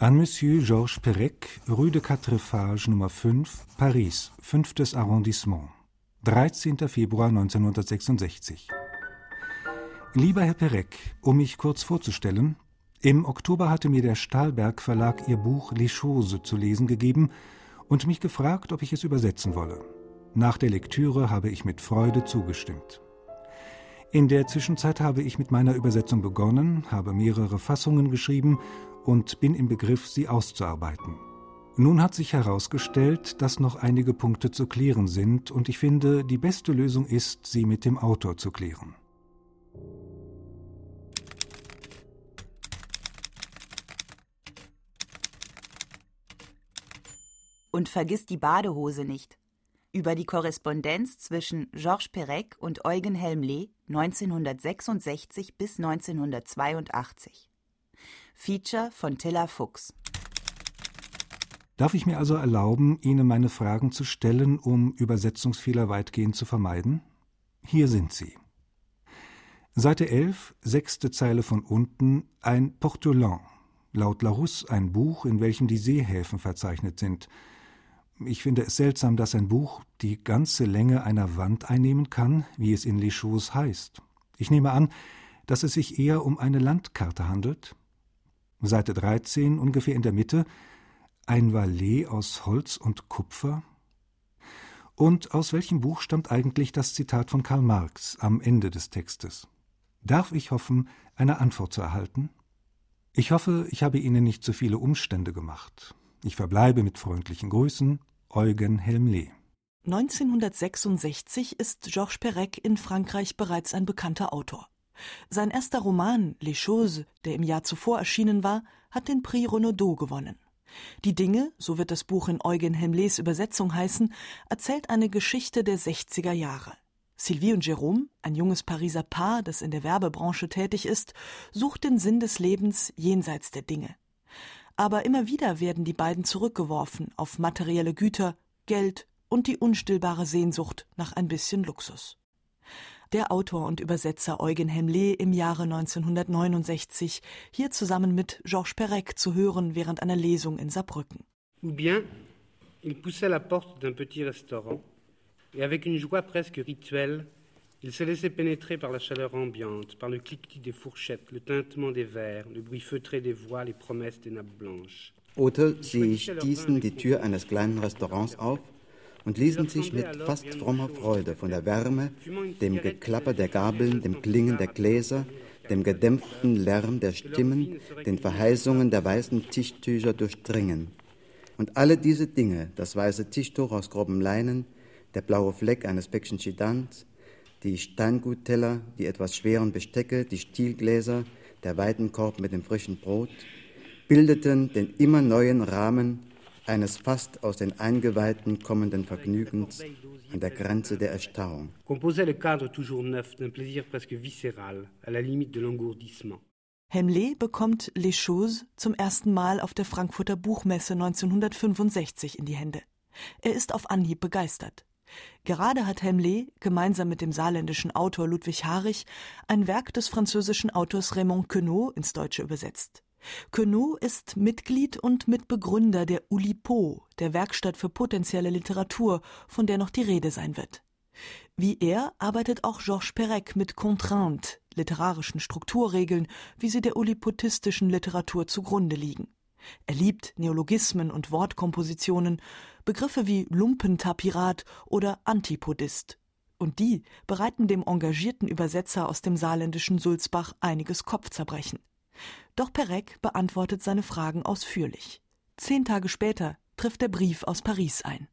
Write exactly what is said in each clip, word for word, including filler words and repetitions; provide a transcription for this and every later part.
An Monsieur Georges Perec, Rue de Quatrefages Nummer fünf, Paris, fünftes Arrondissement, dreizehnter Februar neunzehnhundertsechsundsechzig. Lieber Herr Perec, um mich kurz vorzustellen, im Oktober hatte mir der Stahlberg Verlag Ihr Buch Les Choses zu lesen gegeben und mich gefragt, ob ich es übersetzen wolle. Nach der Lektüre habe ich mit Freude zugestimmt. In der Zwischenzeit habe ich mit meiner Übersetzung begonnen, habe mehrere Fassungen geschrieben und bin im Begriff, sie auszuarbeiten. Nun hat sich herausgestellt, dass noch einige Punkte zu klären sind und ich finde, die beste Lösung ist, sie mit dem Autor zu klären. Und vergiss die Badehose nicht. Über die Korrespondenz zwischen Georges Perec und Eugen Helmle neunzehnhundertsechsundsechzig bis neunzehnhundertzweiundachtzig. Feature von Tilla Fuchs. Darf ich mir also erlauben, Ihnen meine Fragen zu stellen, um Übersetzungsfehler weitgehend zu vermeiden? Hier sind sie. Seite elf, sechste Zeile von unten, ein Portelan. Laut Larousse ein Buch, in welchem die Seehäfen verzeichnet sind. Ich finde es seltsam, dass ein Buch die ganze Länge einer Wand einnehmen kann, wie es in Les Choses heißt. Ich nehme an, dass es sich eher um eine Landkarte handelt. Seite dreizehn, ungefähr in der Mitte, ein Valet aus Holz und Kupfer. Und aus welchem Buch stammt eigentlich das Zitat von Karl Marx am Ende des Textes? Darf ich hoffen, eine Antwort zu erhalten? Ich hoffe, ich habe Ihnen nicht zu viele Umstände gemacht. Ich verbleibe mit freundlichen Grüßen, Eugen Helmle. neunzehnhundertsechsundsechzig ist Georges Perec in Frankreich bereits ein bekannter Autor. Sein erster Roman, Les Choses, der im Jahr zuvor erschienen war, hat den Prix Renaudot gewonnen. Die Dinge, so wird das Buch in Eugen Helmles Übersetzung heißen, erzählt eine Geschichte der sechziger Jahre. Sylvie und Jérôme, ein junges Pariser Paar, das in der Werbebranche tätig ist, sucht den Sinn des Lebens jenseits der Dinge. Aber immer wieder werden die beiden zurückgeworfen auf materielle Güter, Geld und die unstillbare Sehnsucht nach ein bisschen Luxus. Der Autor und Übersetzer Eugen Helmle im Jahre neunzehnhundertneunundsechzig, hier zusammen mit Georges Perec zu hören während einer Lesung in Saarbrücken. Ou bien, il poussait la porte d'un petit restaurant et avec une joie presque rituelle, il se laissait pénétrer par la chaleur ambiante, par le cliquetis des fourchettes, le tintement des verres, le bruit feutré des voix, les promesses des nappes blanches. Oder sie stießen die Tür eines kleinen Restaurants auf und ließen sich mit fast frommer Freude von der Wärme, dem Geklapper der Gabeln, dem Klingen der Gläser, dem gedämpften Lärm der Stimmen, den Verheißungen der weißen Tischtücher durchdringen. Und alle diese Dinge, das weiße Tischtuch aus grobem Leinen, der blaue Fleck eines Päckchen Chidans, die Steingutteller, die etwas schweren Bestecke, die Stielgläser, der Weidenkorb mit dem frischen Brot, bildeten den immer neuen Rahmen eines fast aus den Eingeweihten kommenden Vergnügens an der Grenze der Erstarrung. Composait le cadre toujours neuf d'un plaisir presque viscéral, à la limite de l'engourdissement. Helmle bekommt Les Choses zum ersten Mal auf der Frankfurter Buchmesse neunzehnhundertfünfundsechzig in die Hände. Er ist auf Anhieb begeistert. Gerade hat Helmle gemeinsam mit dem saarländischen Autor Ludwig Harich ein Werk des französischen Autors Raymond Queneau ins Deutsche übersetzt. Queneau ist Mitglied und Mitbegründer der Oulipo, der Werkstatt für potenzielle Literatur, von der noch die Rede sein wird. Wie er arbeitet auch Georges Perec mit Contraintes, literarischen Strukturregeln, wie sie der oulipoistischen Literatur zugrunde liegen. Er liebt Neologismen und Wortkompositionen, Begriffe wie Lumpentapirat oder Antipodist. Und die bereiten dem engagierten Übersetzer aus dem saarländischen Sulzbach einiges Kopfzerbrechen. Doch Perec beantwortet seine Fragen ausführlich. Zehn Tage später trifft der Brief aus Paris ein.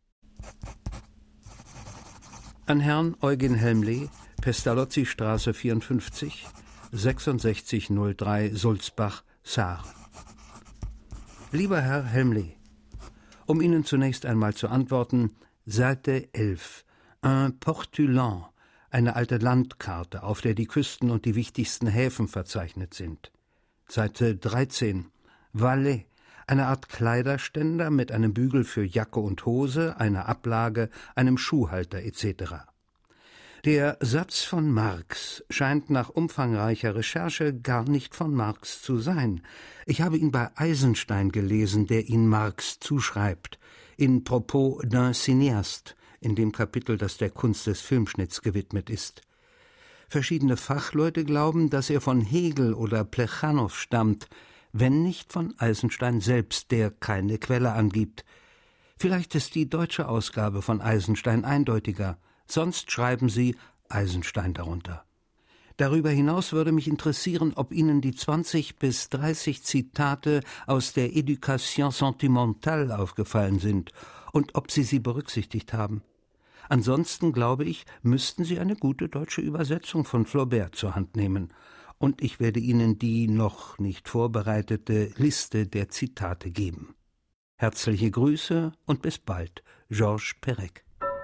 An Herrn Eugen Helmle, Pestalozzi-Straße vierundfünfzig, sechsundsechzig null drei Sulzbach, Saar. Lieber Herr Helmle, um Ihnen zunächst einmal zu antworten, Seite elf, un Portelan, eine alte Landkarte, auf der die Küsten und die wichtigsten Häfen verzeichnet sind. Seite dreizehn, Valet, eine Art Kleiderständer mit einem Bügel für Jacke und Hose, einer Ablage, einem Schuhhalter et cetera. Der Satz von Marx scheint nach umfangreicher Recherche gar nicht von Marx zu sein. Ich habe ihn bei Eisenstein gelesen, der ihn Marx zuschreibt, in Propos d'un cinéaste, in dem Kapitel, das der Kunst des Filmschnitts gewidmet ist. Verschiedene Fachleute glauben, dass er von Hegel oder Plechanow stammt, wenn nicht von Eisenstein selbst, der keine Quelle angibt. Vielleicht ist die deutsche Ausgabe von Eisenstein eindeutiger, sonst schreiben sie Eisenstein darunter. Darüber hinaus würde mich interessieren, ob Ihnen die zwanzig bis dreißig Zitate aus der Éducation sentimentale aufgefallen sind und ob Sie sie berücksichtigt haben. Ansonsten, glaube ich, müssten Sie eine gute deutsche Übersetzung von Flaubert zur Hand nehmen. Und ich werde Ihnen die noch nicht vorbereitete Liste der Zitate geben. Herzliche Grüße und bis bald, Georges Perec.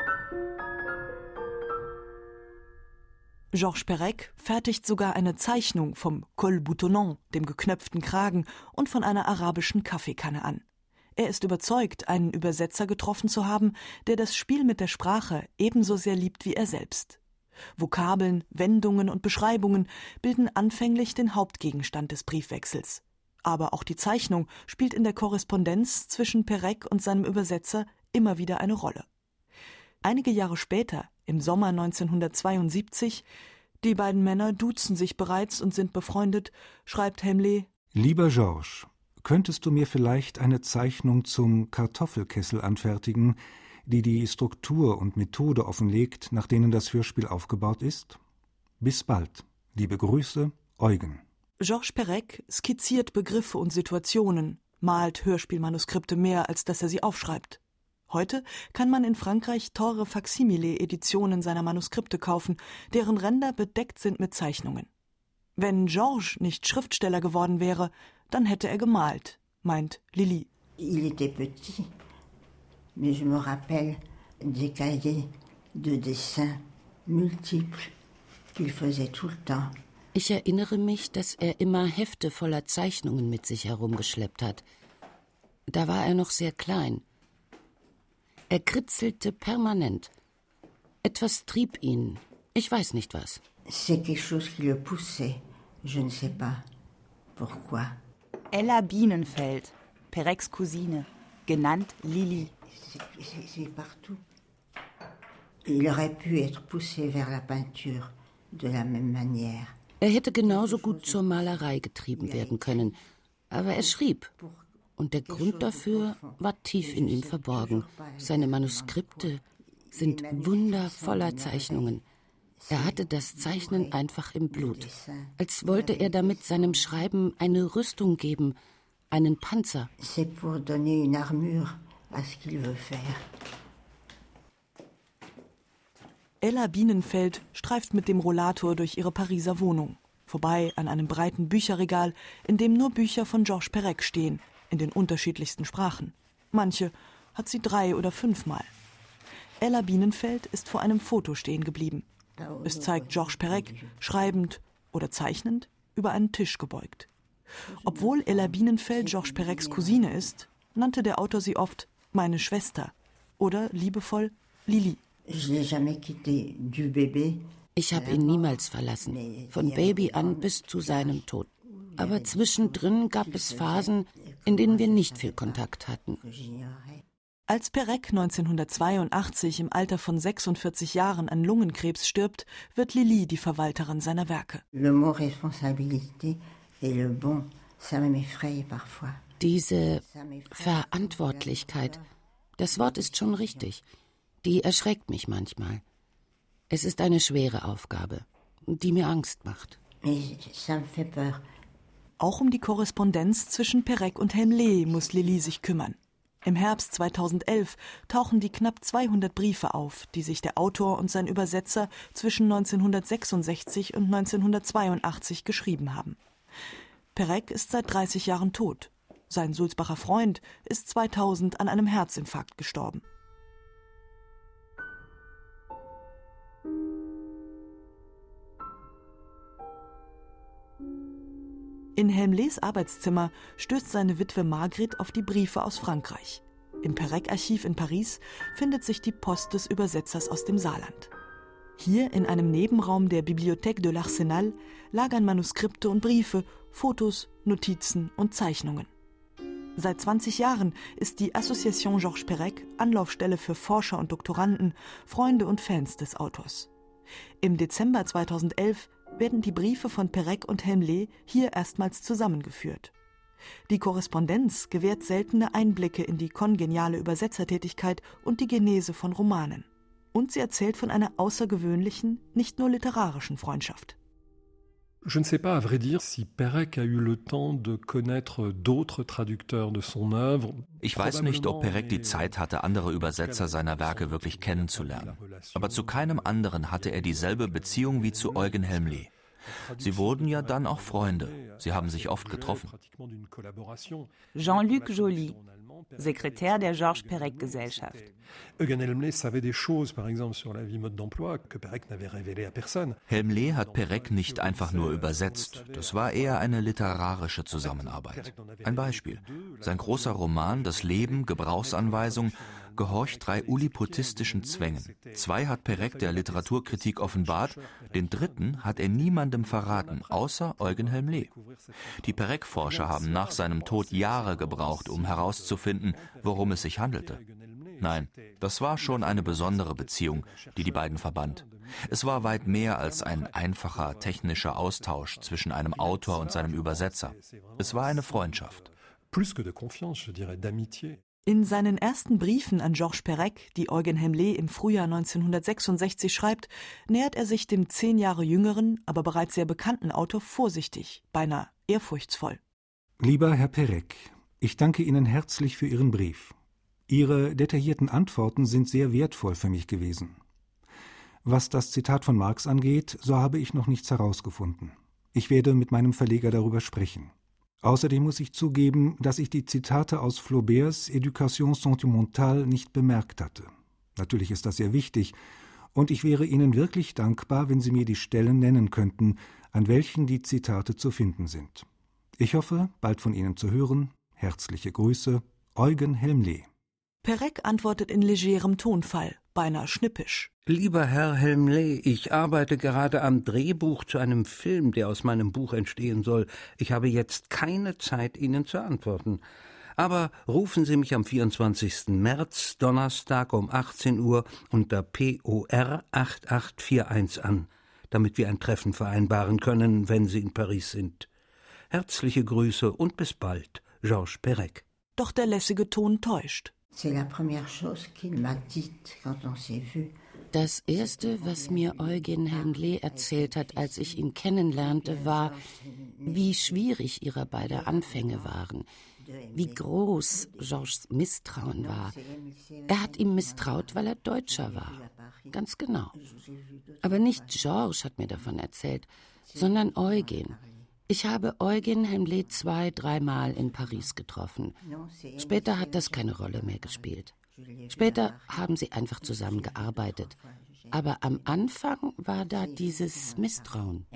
Georges Perec fertigt sogar eine Zeichnung vom Col boutonnant, dem geknöpften Kragen, und von einer arabischen Kaffeekanne an. Er ist überzeugt, einen Übersetzer getroffen zu haben, der das Spiel mit der Sprache ebenso sehr liebt wie er selbst. Vokabeln, Wendungen und Beschreibungen bilden anfänglich den Hauptgegenstand des Briefwechsels. Aber auch die Zeichnung spielt in der Korrespondenz zwischen Perec und seinem Übersetzer immer wieder eine Rolle. Einige Jahre später, im Sommer neunzehnhundertzweiundsiebzig, die beiden Männer duzen sich bereits und sind befreundet, schreibt Helmle: Lieber Georges, könntest du mir vielleicht eine Zeichnung zum Kartoffelkessel anfertigen, die die Struktur und Methode offenlegt, nach denen das Hörspiel aufgebaut ist? Bis bald. Liebe Grüße, Eugen. Georges Perec skizziert Begriffe und Situationen, malt Hörspielmanuskripte mehr, als dass er sie aufschreibt. Heute kann man in Frankreich teure Faksimile-Editionen seiner Manuskripte kaufen, deren Ränder bedeckt sind mit Zeichnungen. Wenn Georges nicht Schriftsteller geworden wäre, dann hätte er gemalt, meint Lili. Il était petit, mais je me rappelle des cahiers de dessin multiples qu'il faisait tout le temps. Ich erinnere mich, dass er immer Hefte voller Zeichnungen mit sich herumgeschleppt hat. Da war er noch sehr klein. Er kritzelte permanent. Etwas trieb ihn. Ich weiß nicht was. C'est quelque chose qui le poussait. Je ne sais pas pourquoi. Ella Bienenfeld, Perecs Cousine, genannt Lili. C'est, c'est partout. Il aurait pu être poussé vers la peinture de la même manière. Er hätte genauso gut zur Malerei getrieben werden können, aber er schrieb. Und der Grund dafür war tief in ihm verborgen. Seine Manuskripte sind Wunder voller Zeichnungen. Er hatte das Zeichnen einfach im Blut. Als wollte er damit seinem Schreiben eine Rüstung geben, einen Panzer. C'est pour donner une armure à ce qu'il veut faire. Ella Bienenfeld streift mit dem Rollator durch ihre Pariser Wohnung, vorbei an einem breiten Bücherregal, in dem nur Bücher von Georges Perec stehen, in den unterschiedlichsten Sprachen. Manche hat sie drei oder fünfmal. Ella Bienenfeld ist vor einem Foto stehen geblieben. Es zeigt Georges Perec, schreibend oder zeichnend, über einen Tisch gebeugt. Obwohl Ella Bienenfeld Georges Perecs Cousine ist, nannte der Autor sie oft meine Schwester oder liebevoll Lili. Ich habe ihn niemals verlassen, von Baby an bis zu seinem Tod. Aber zwischendrin gab es Phasen, in denen wir nicht viel Kontakt hatten. Als Perec neunzehnhundertzweiundachtzig im Alter von sechsundvierzig Jahren an Lungenkrebs stirbt, wird Lili die Verwalterin seiner Werke. Diese Verantwortlichkeit, das Wort ist schon richtig, die erschreckt mich manchmal. Es ist eine schwere Aufgabe, die mir Angst macht. Auch um die Korrespondenz zwischen Perec und Helmle muss Lili sich kümmern. Im Herbst zweitausendelf tauchen die knapp zweihundert Briefe auf, die sich der Autor und sein Übersetzer zwischen neunzehnhundertsechsundsechzig und neunzehnhundertzweiundachtzig geschrieben haben. Perec ist seit dreißig Jahren tot. Sein Sulzbacher Freund ist zweitausend an einem Herzinfarkt gestorben. In Helmles Arbeitszimmer stößt seine Witwe Margret auf die Briefe aus Frankreich. Im Perec-Archiv in Paris findet sich die Post des Übersetzers aus dem Saarland. Hier in einem Nebenraum der Bibliothèque de l'Arsenal lagern Manuskripte und Briefe, Fotos, Notizen und Zeichnungen. Seit zwanzig Jahren ist die Association Georges Perec Anlaufstelle für Forscher und Doktoranden, Freunde und Fans des Autors. Im Dezember zweitausendelf werden die Briefe von Perec und Helmlet hier erstmals zusammengeführt. Die Korrespondenz gewährt seltene Einblicke in die kongeniale Übersetzertätigkeit und die Genese von Romanen. Und sie erzählt von einer außergewöhnlichen, nicht nur literarischen Freundschaft. Je ne sais pas, à vrai dire, si Perec a eu le temps de connaître d'autres traducteurs de son œuvre. Ich weiß nicht, ob Perec die Zeit hatte, andere Übersetzer seiner Werke wirklich kennenzulernen. Aber zu keinem anderen hatte er dieselbe Beziehung wie zu Eugen Helmlet. Sie wurden ja dann auch Freunde. Sie haben sich oft getroffen. Jean-Luc Joly, Sekretär der Georges Perec Gesellschaft. Eugen Helmlet savait des choses, par exemple, sur la vie mode d'emploi, que Perec n'avait révélé à personne. Helmlet hat Perec nicht einfach nur übersetzt. Das war eher eine literarische Zusammenarbeit. Ein Beispiel. Sein großer Roman Das Leben, Gebrauchsanweisung, gehorcht drei ullipotistischen Zwängen. Zwei hat Perec der Literaturkritik offenbart, den dritten hat er niemandem verraten, außer Eugen Helmlet. Die Perec-Forscher haben nach seinem Tod Jahre gebraucht, um herauszufinden, worum es sich handelte. Nein, das war schon eine besondere Beziehung, die die beiden verband. Es war weit mehr als ein einfacher technischer Austausch zwischen einem Autor und seinem Übersetzer. Es war eine Freundschaft. Plus que de confiance, je dirais d'amitié. In seinen ersten Briefen an Georges Perec, die Eugen Helmlet im Frühjahr neunzehnhundertsechsundsechzig schreibt, nähert er sich dem zehn Jahre jüngeren, aber bereits sehr bekannten Autor vorsichtig, beinahe ehrfurchtsvoll. Lieber Herr Perec, ich danke Ihnen herzlich für Ihren Brief. Ihre detaillierten Antworten sind sehr wertvoll für mich gewesen. Was das Zitat von Marx angeht, so habe ich noch nichts herausgefunden. Ich werde mit meinem Verleger darüber sprechen. Außerdem muss ich zugeben, dass ich die Zitate aus Flauberts Éducation sentimentale nicht bemerkt hatte. Natürlich ist das sehr wichtig, und ich wäre Ihnen wirklich dankbar, wenn Sie mir die Stellen nennen könnten, an welchen die Zitate zu finden sind. Ich hoffe, bald von Ihnen zu hören. Herzliche Grüße, Eugen Helmlet. Perec antwortet in legerem Tonfall, beinahe schnippisch. Lieber Herr Helmlet, ich arbeite gerade am Drehbuch zu einem Film, der aus meinem Buch entstehen soll. Ich habe jetzt keine Zeit, Ihnen zu antworten. Aber rufen Sie mich am vierundzwanzigsten März, Donnerstag um achtzehn Uhr unter P O R acht acht vier eins an, damit wir ein Treffen vereinbaren können, wenn Sie in Paris sind. Herzliche Grüße und bis bald, Georges Perec. Doch der lässige Ton täuscht. Das Erste, was mir Eugen Helmlet erzählt hat, als ich ihn kennenlernte, war, wie schwierig ihrer beider Anfänge waren, wie groß Georges Misstrauen war. Er hat ihm misstraut, weil er Deutscher war. Ganz genau. Aber nicht Georges hat mir davon erzählt, sondern Eugen. Ich habe Eugen Helmlet zwei, dreimal in Paris getroffen. Später hat das keine Rolle mehr gespielt. Später haben sie einfach zusammengearbeitet. Aber am Anfang war da dieses Misstrauen.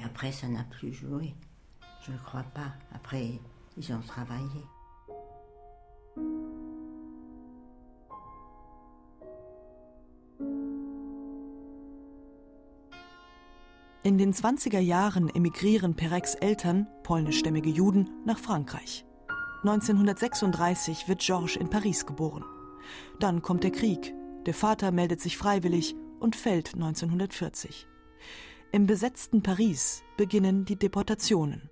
In den zwanziger Jahren emigrieren Perecs Eltern, polnischstämmige Juden, nach Frankreich. neunzehnhundertsechsunddreißig wird Georges in Paris geboren. Dann kommt der Krieg. Der Vater meldet sich freiwillig und fällt neunzehnhundertvierzig. Im besetzten Paris beginnen die Deportationen.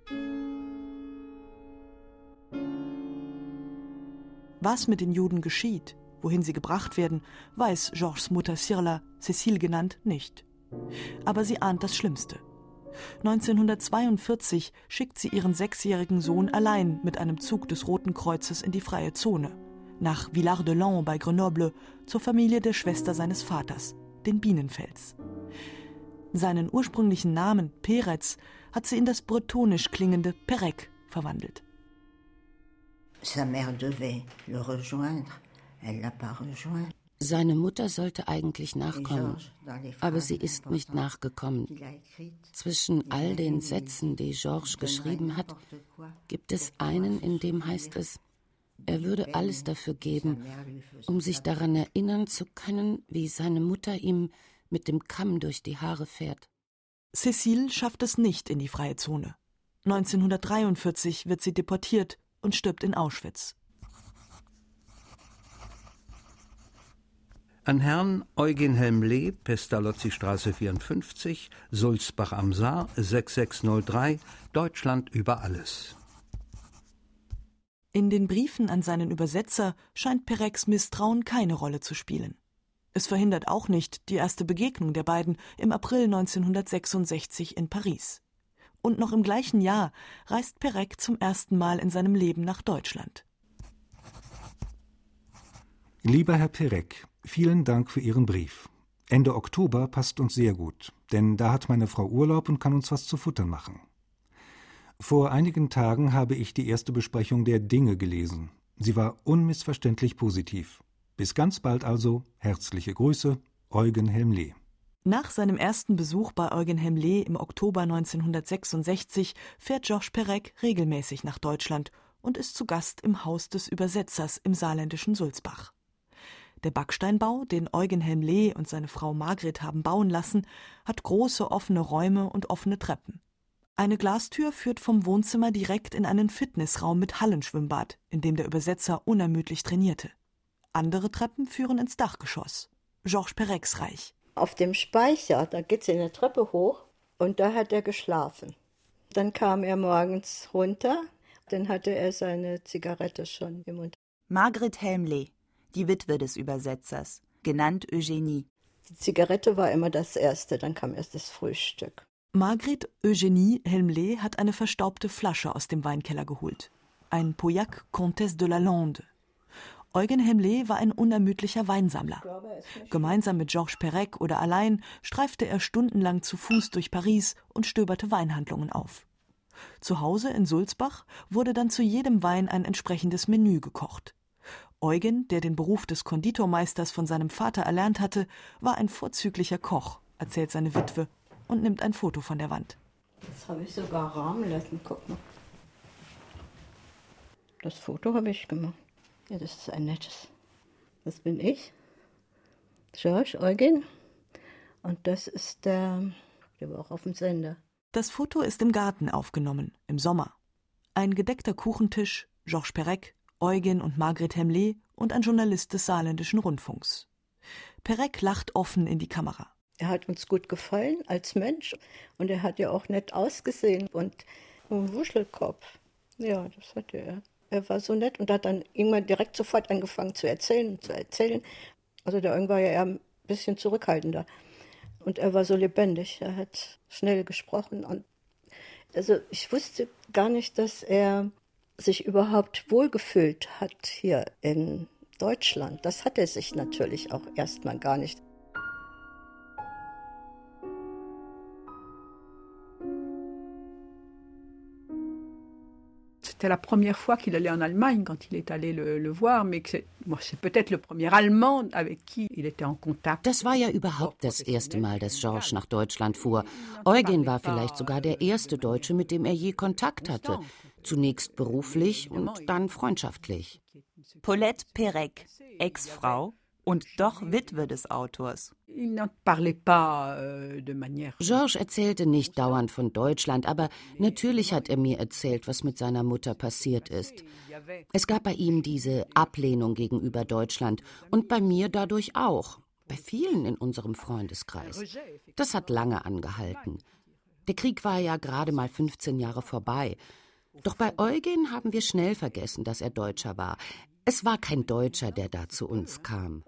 Was mit den Juden geschieht, wohin sie gebracht werden, weiß Georges Mutter Sirla, Cécile genannt, nicht. Aber sie ahnt das Schlimmste. neunzehnhundertzweiundvierzig schickt sie ihren sechsjährigen Sohn allein mit einem Zug des Roten Kreuzes in die freie Zone, nach Villard-de-Lans bei Grenoble, zur Familie der Schwester seines Vaters, den Bienenfels. Seinen ursprünglichen Namen Peretz hat sie in das bretonisch klingende Perec verwandelt. Sa mère devait le rejoindre, elle l'a pas rejoint. Seine Mutter sollte eigentlich nachkommen, aber sie ist nicht nachgekommen. Zwischen all den Sätzen, die Georges geschrieben hat, gibt es einen, in dem heißt es, er würde alles dafür geben, um sich daran erinnern zu können, wie seine Mutter ihm mit dem Kamm durch die Haare fährt. Cécile schafft es nicht in die freie Zone. neunzehnhundertdreiundvierzig wird sie deportiert und stirbt in Auschwitz. An Herrn Eugen Helmle, Pestalozzi-Straße vierundfünfzig, Sulzbach am Saar, sechs sechs null drei, Deutschland über alles. In den Briefen an seinen Übersetzer scheint Perecks Misstrauen keine Rolle zu spielen. Es verhindert auch nicht die erste Begegnung der beiden im April neunzehnhundertsechsundsechzig in Paris. Und noch im gleichen Jahr reist Perec zum ersten Mal in seinem Leben nach Deutschland. Lieber Herr Perec, vielen Dank für Ihren Brief. Ende Oktober passt uns sehr gut, denn da hat meine Frau Urlaub und kann uns was zu futtern machen. Vor einigen Tagen habe ich die erste Besprechung der Dinge gelesen. Sie war unmissverständlich positiv. Bis ganz bald also, herzliche Grüße, Eugen Helmle. Nach seinem ersten Besuch bei Eugen Helmle im Oktober neunzehnhundertsechsundsechzig fährt Georges Perec regelmäßig nach Deutschland und ist zu Gast im Haus des Übersetzers im saarländischen Sulzbach. Der Backsteinbau, den Eugen Helmle und seine Frau Margret haben bauen lassen, hat große offene Räume und offene Treppen. Eine Glastür führt vom Wohnzimmer direkt in einen Fitnessraum mit Hallenschwimmbad, in dem der Übersetzer unermüdlich trainierte. Andere Treppen führen ins Dachgeschoss. Georges Perecs Reich. Auf dem Speicher, da geht es eine Treppe hoch und da hat er geschlafen. Dann kam er morgens runter, dann hatte er seine Zigarette schon im Mund. Margret Helmle, die Witwe des Übersetzers, genannt Eugenie. Die Zigarette war immer das Erste, dann kam erst das Frühstück. Margret Eugenie Helmle hat eine verstaubte Flasche aus dem Weinkeller geholt. Ein Pauillac Comtesse de la Lande. Eugen Helmle war ein unermüdlicher Weinsammler. Gemeinsam mit Georges Perec oder allein streifte er stundenlang zu Fuß durch Paris und stöberte Weinhandlungen auf. Zu Hause in Sulzbach wurde dann zu jedem Wein ein entsprechendes Menü gekocht. Eugen, der den Beruf des Konditormeisters von seinem Vater erlernt hatte, war ein vorzüglicher Koch, erzählt seine Witwe und nimmt ein Foto von der Wand. Das habe ich sogar rahmen lassen, guck mal. Das Foto habe ich gemacht. Ja, das ist ein nettes. Das bin ich, Georges Eugen. Und das ist der, der war auch auf dem Sender. Das Foto ist im Garten aufgenommen, im Sommer. Ein gedeckter Kuchentisch, Georges Perec, Eugen und Margret Helmle und ein Journalist des saarländischen Rundfunks. Perec lacht offen in die Kamera. Er hat uns gut gefallen als Mensch und er hat ja auch nett ausgesehen und einen Wuschelkopf. Ja, das hatte er. Er war so nett und hat dann irgendwann direkt sofort angefangen zu erzählen und zu erzählen. Also der Eugen war ja eher ein bisschen zurückhaltender. Und er war so lebendig, er hat schnell gesprochen. Und also ich wusste gar nicht, dass er sich überhaupt wohlgefühlt hat hier in Deutschland. Das hat er sich natürlich auch erstmal gar nicht. C'était la première fois qu'il allait en Allemagne quand il est allé le, le voir, mais que c'est, bon, c'est peut-être le premier Allemand avec qui il était en contact. Das war ja überhaupt das erste Mal, dass Georges nach Deutschland fuhr. Eugen war vielleicht sogar der erste Deutsche, mit dem er je Kontakt hatte. Zunächst beruflich und dann freundschaftlich. Paulette Perec, Ex-Frau und doch Witwe des Autors. Georges erzählte nicht dauernd von Deutschland, aber natürlich hat er mir erzählt, was mit seiner Mutter passiert ist. Es gab bei ihm diese Ablehnung gegenüber Deutschland und bei mir dadurch auch, bei vielen in unserem Freundeskreis. Das hat lange angehalten. Der Krieg war ja gerade mal fünfzehn Jahre vorbei. Doch bei Eugen haben wir schnell vergessen, dass er Deutscher war. Es war kein Deutscher, der da zu uns kam.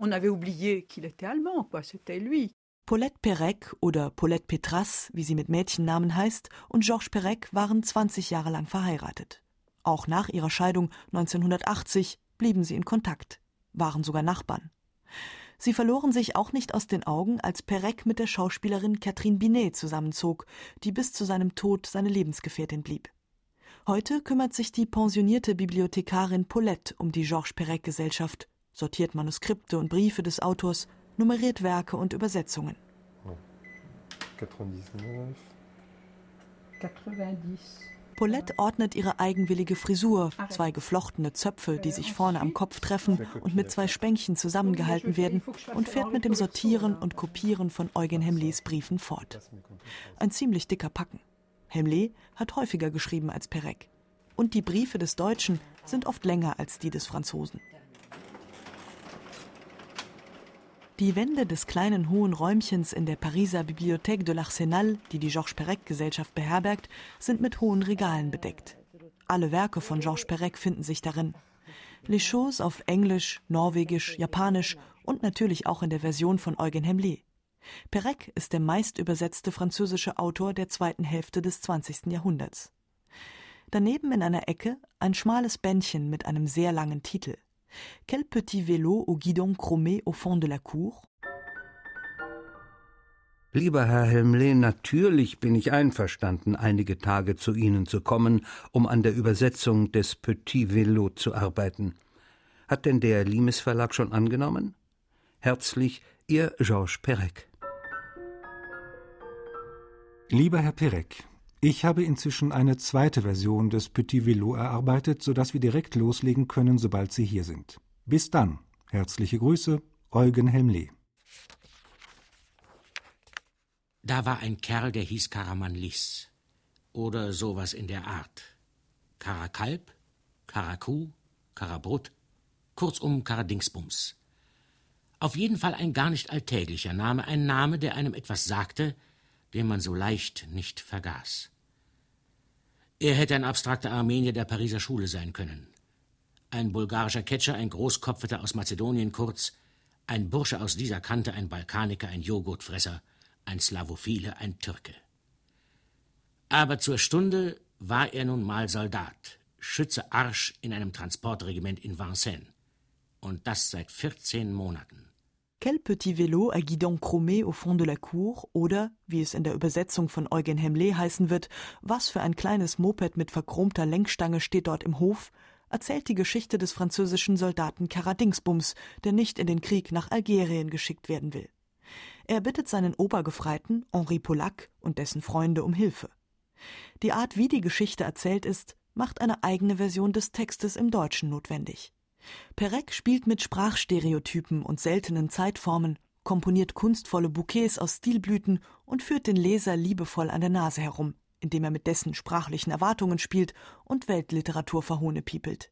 Paulette Perec oder Paulette Petras, wie sie mit Mädchennamen heißt, und Georges Perec waren zwanzig Jahre lang verheiratet. Auch nach ihrer Scheidung neunzehnhundertachtzig blieben sie in Kontakt, waren sogar Nachbarn. Sie verloren sich auch nicht aus den Augen, als Perec mit der Schauspielerin Catherine Binet zusammenzog, die bis zu seinem Tod seine Lebensgefährtin blieb. Heute kümmert sich die pensionierte Bibliothekarin Paulette um die Georges Perec-Gesellschaft, sortiert Manuskripte und Briefe des Autors, nummeriert Werke und Übersetzungen. Paulette ordnet ihre eigenwillige Frisur, zwei geflochtene Zöpfe, die sich vorne am Kopf treffen und mit zwei Spänkchen zusammengehalten werden, und fährt mit dem Sortieren und Kopieren von Eugen Hemlés Briefen fort. Ein ziemlich dicker Packen. Hemlé hat häufiger geschrieben als Perec. Und die Briefe des Deutschen sind oft länger als die des Franzosen. Die Wände des kleinen hohen Räumchens in der Pariser Bibliothèque de l'Arsenal, die die Georges Perec-Gesellschaft beherbergt, sind mit hohen Regalen bedeckt. Alle Werke von Georges Perec finden sich darin. Les Choses auf Englisch, Norwegisch, Japanisch und natürlich auch in der Version von Eugen Hemlé. Perec ist der meistübersetzte französische Autor der zweiten Hälfte des zwanzigsten Jahrhunderts. Daneben in einer Ecke ein schmales Bändchen mit einem sehr langen Titel. Quel petit vélo au guidon chromé au fond de la cour? Lieber Herr Hemlé, natürlich bin ich einverstanden, einige Tage zu Ihnen zu kommen, um an der Übersetzung des Petit Vélo zu arbeiten. Hat denn der Limes Verlag schon angenommen? Herzlich, Ihr Georges Perec. Lieber Herr Perec, ich habe inzwischen eine zweite Version des Petit Vélo erarbeitet, sodass wir direkt loslegen können, sobald Sie hier sind. Bis dann. Herzliche Grüße, Eugen Hemlé. Da war ein Kerl, der hieß Karamanlis. Oder sowas in der Art. Karakalb, Karakuh, Karabrut, kurzum Karadingsbums. Auf jeden Fall ein gar nicht alltäglicher Name, ein Name, der einem etwas sagte, den man so leicht nicht vergaß. Er hätte ein abstrakter Armenier der Pariser Schule sein können. Ein bulgarischer Ketscher, ein Großkopfeter aus Mazedonien, kurz, ein Bursche aus dieser Kante, ein Balkaniker, ein Joghurtfresser, ein Slavophile, ein Türke. Aber zur Stunde war er nun mal Soldat, Schütze Arsch in einem Transportregiment in Vincennes. Und das seit vierzehn Monaten. Quel petit vélo à guidon chromé au fond de la cour oder, wie es in der Übersetzung von Eugen Hemlé heißen wird, was für ein kleines Moped mit verchromter Lenkstange steht dort im Hof, erzählt die Geschichte des französischen Soldaten Karadingsbums, der nicht in den Krieg nach Algerien geschickt werden will. Er bittet seinen Obergefreiten, Henri Paulhac, und dessen Freunde um Hilfe. Die Art, wie die Geschichte erzählt ist, macht eine eigene Version des Textes im Deutschen notwendig. Perec spielt mit Sprachstereotypen und seltenen Zeitformen, komponiert kunstvolle Bouquets aus Stilblüten und führt den Leser liebevoll an der Nase herum, indem er mit dessen sprachlichen Erwartungen spielt und Weltliteratur verhohnepiepelt.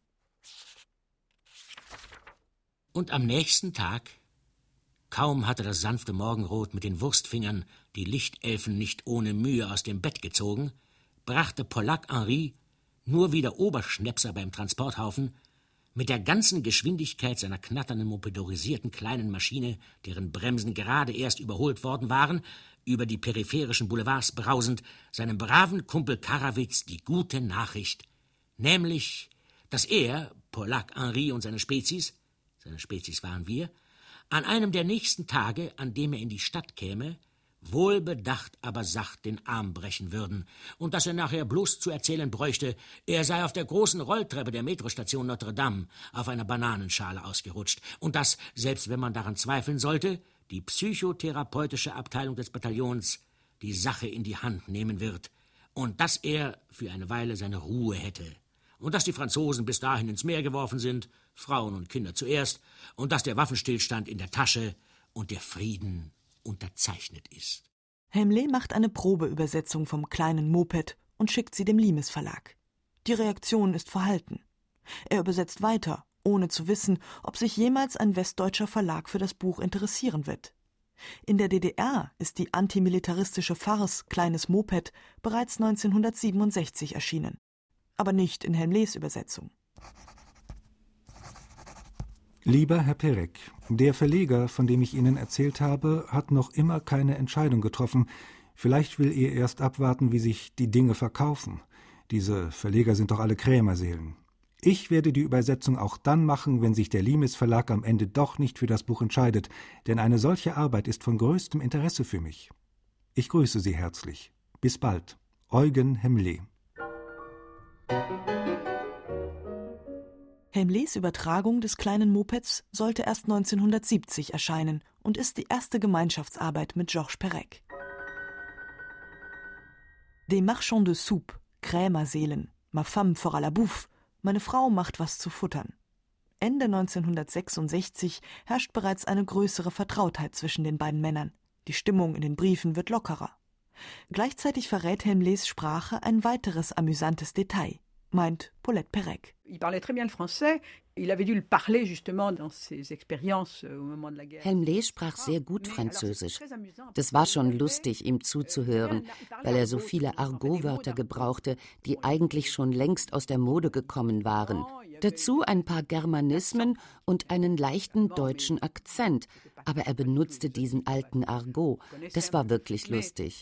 Und am nächsten Tag, kaum hatte das sanfte Morgenrot mit den Wurstfingern die Lichtelfen nicht ohne Mühe aus dem Bett gezogen, brachte Paulhac Henri, nur wie der Oberschnäpser beim Transporthaufen, mit der ganzen Geschwindigkeit seiner knatternden, mopedorisierten kleinen Maschine, deren Bremsen gerade erst überholt worden waren, über die peripherischen Boulevards brausend, seinem braven Kumpel Karawitz die gute Nachricht, nämlich, dass er, Paulhac Henri und seine Spezies, seine Spezies waren wir, an einem der nächsten Tage, an dem er in die Stadt käme, wohlbedacht, aber sacht den Arm brechen würden, und dass er nachher bloß zu erzählen bräuchte, er sei auf der großen Rolltreppe der Metrostation Notre Dame auf einer Bananenschale ausgerutscht, und dass, selbst wenn man daran zweifeln sollte, die psychotherapeutische Abteilung des Bataillons die Sache in die Hand nehmen wird, und dass er für eine Weile seine Ruhe hätte, und dass die Franzosen bis dahin ins Meer geworfen sind, Frauen und Kinder zuerst, und dass der Waffenstillstand in der Tasche und der Frieden unterzeichnet ist. Hemlé macht eine Probeübersetzung vom kleinen Moped und schickt sie dem Limes Verlag. Die Reaktion ist verhalten. Er übersetzt weiter, ohne zu wissen, ob sich jemals ein westdeutscher Verlag für das Buch interessieren wird. In der D D R ist die antimilitaristische Farce Kleines Moped bereits neunzehnhundertsiebenundsechzig erschienen. Aber nicht in Hemlés Übersetzung. Lieber Herr Perec, der Verleger, von dem ich Ihnen erzählt habe, hat noch immer keine Entscheidung getroffen. Vielleicht will er erst abwarten, wie sich die Dinge verkaufen. Diese Verleger sind doch alle Krämerseelen. Ich werde die Übersetzung auch dann machen, wenn sich der Limes Verlag am Ende doch nicht für das Buch entscheidet, denn eine solche Arbeit ist von größtem Interesse für mich. Ich grüße Sie herzlich. Bis bald. Eugen Hemlé. Hemlés Übertragung des kleinen Mopeds sollte erst neunzehnhundertsiebzig erscheinen und ist die erste Gemeinschaftsarbeit mit Georges Perec. Des Marchands de Soupe, Krämerseelen, ma femme fera la bouffe, meine Frau macht was zu futtern. Ende neunzehnhundertsechsundsechzig herrscht bereits eine größere Vertrautheit zwischen den beiden Männern. Die Stimmung in den Briefen wird lockerer. Gleichzeitig verrät Helmlés Sprache ein weiteres amüsantes Detail, meint Paulette Pérec. Helmlé sprach sehr gut Französisch. Das war schon lustig, ihm zuzuhören, weil er so viele Argot-Wörter gebrauchte, die eigentlich schon längst aus der Mode gekommen waren. Dazu ein paar Germanismen und einen leichten deutschen Akzent. Aber er benutzte diesen alten Argot. Das war wirklich lustig.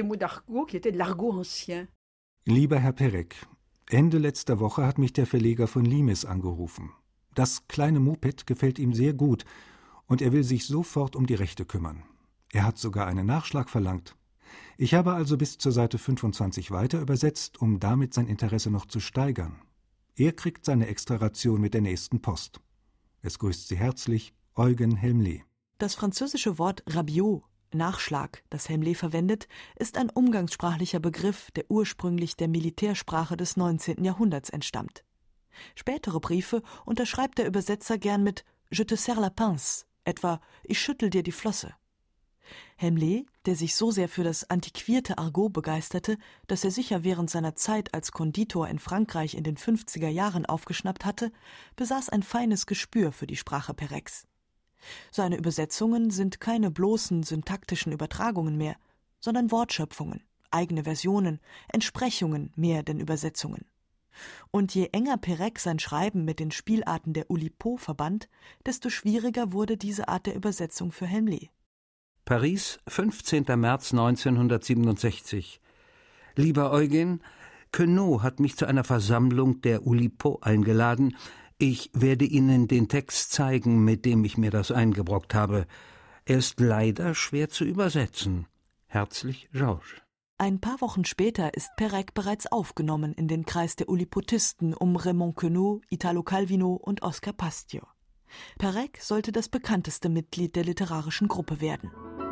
Lieber Herr Pérec, Ende letzter Woche hat mich der Verleger von Limes angerufen. Das kleine Moped gefällt ihm sehr gut und er will sich sofort um die Rechte kümmern. Er hat sogar einen Nachschlag verlangt. Ich habe also bis zur Seite fünfundzwanzig weiter übersetzt, um damit sein Interesse noch zu steigern. Er kriegt seine Extraration mit der nächsten Post. Es grüßt Sie herzlich, Eugen Helmlé. Das französische Wort Rabiot, Nachschlag, das Helmlé verwendet, ist ein umgangssprachlicher Begriff, der ursprünglich der Militärsprache des neunzehnten Jahrhunderts entstammt. Spätere Briefe unterschreibt der Übersetzer gern mit Je te serre la pince, etwa Ich schüttel dir die Flosse. Helmlé, der sich so sehr für das antiquierte Argot begeisterte, dass er sicher während seiner Zeit als Konditor in Frankreich in den fünfziger Jahren aufgeschnappt hatte, besaß ein feines Gespür für die Sprache Pérecs. Seine Übersetzungen sind keine bloßen syntaktischen Übertragungen mehr, sondern Wortschöpfungen, eigene Versionen, Entsprechungen mehr denn Übersetzungen. Und je enger Pérec sein Schreiben mit den Spielarten der Oulipo verband, desto schwieriger wurde diese Art der Übersetzung für Helmlé. Paris, fünfzehnter März neunzehnhundertsiebenundsechzig. Lieber Eugen, Queneau hat mich zu einer Versammlung der Oulipo eingeladen. Ich werde Ihnen den Text zeigen, mit dem ich mir das eingebrockt habe. Er ist leider schwer zu übersetzen. Herzlich, Georges. Ein paar Wochen später ist Pérec bereits aufgenommen in den Kreis der Oulipotisten um Raymond Queneau, Italo Calvino und Oscar Pastio. Pérec sollte das bekannteste Mitglied der literarischen Gruppe werden.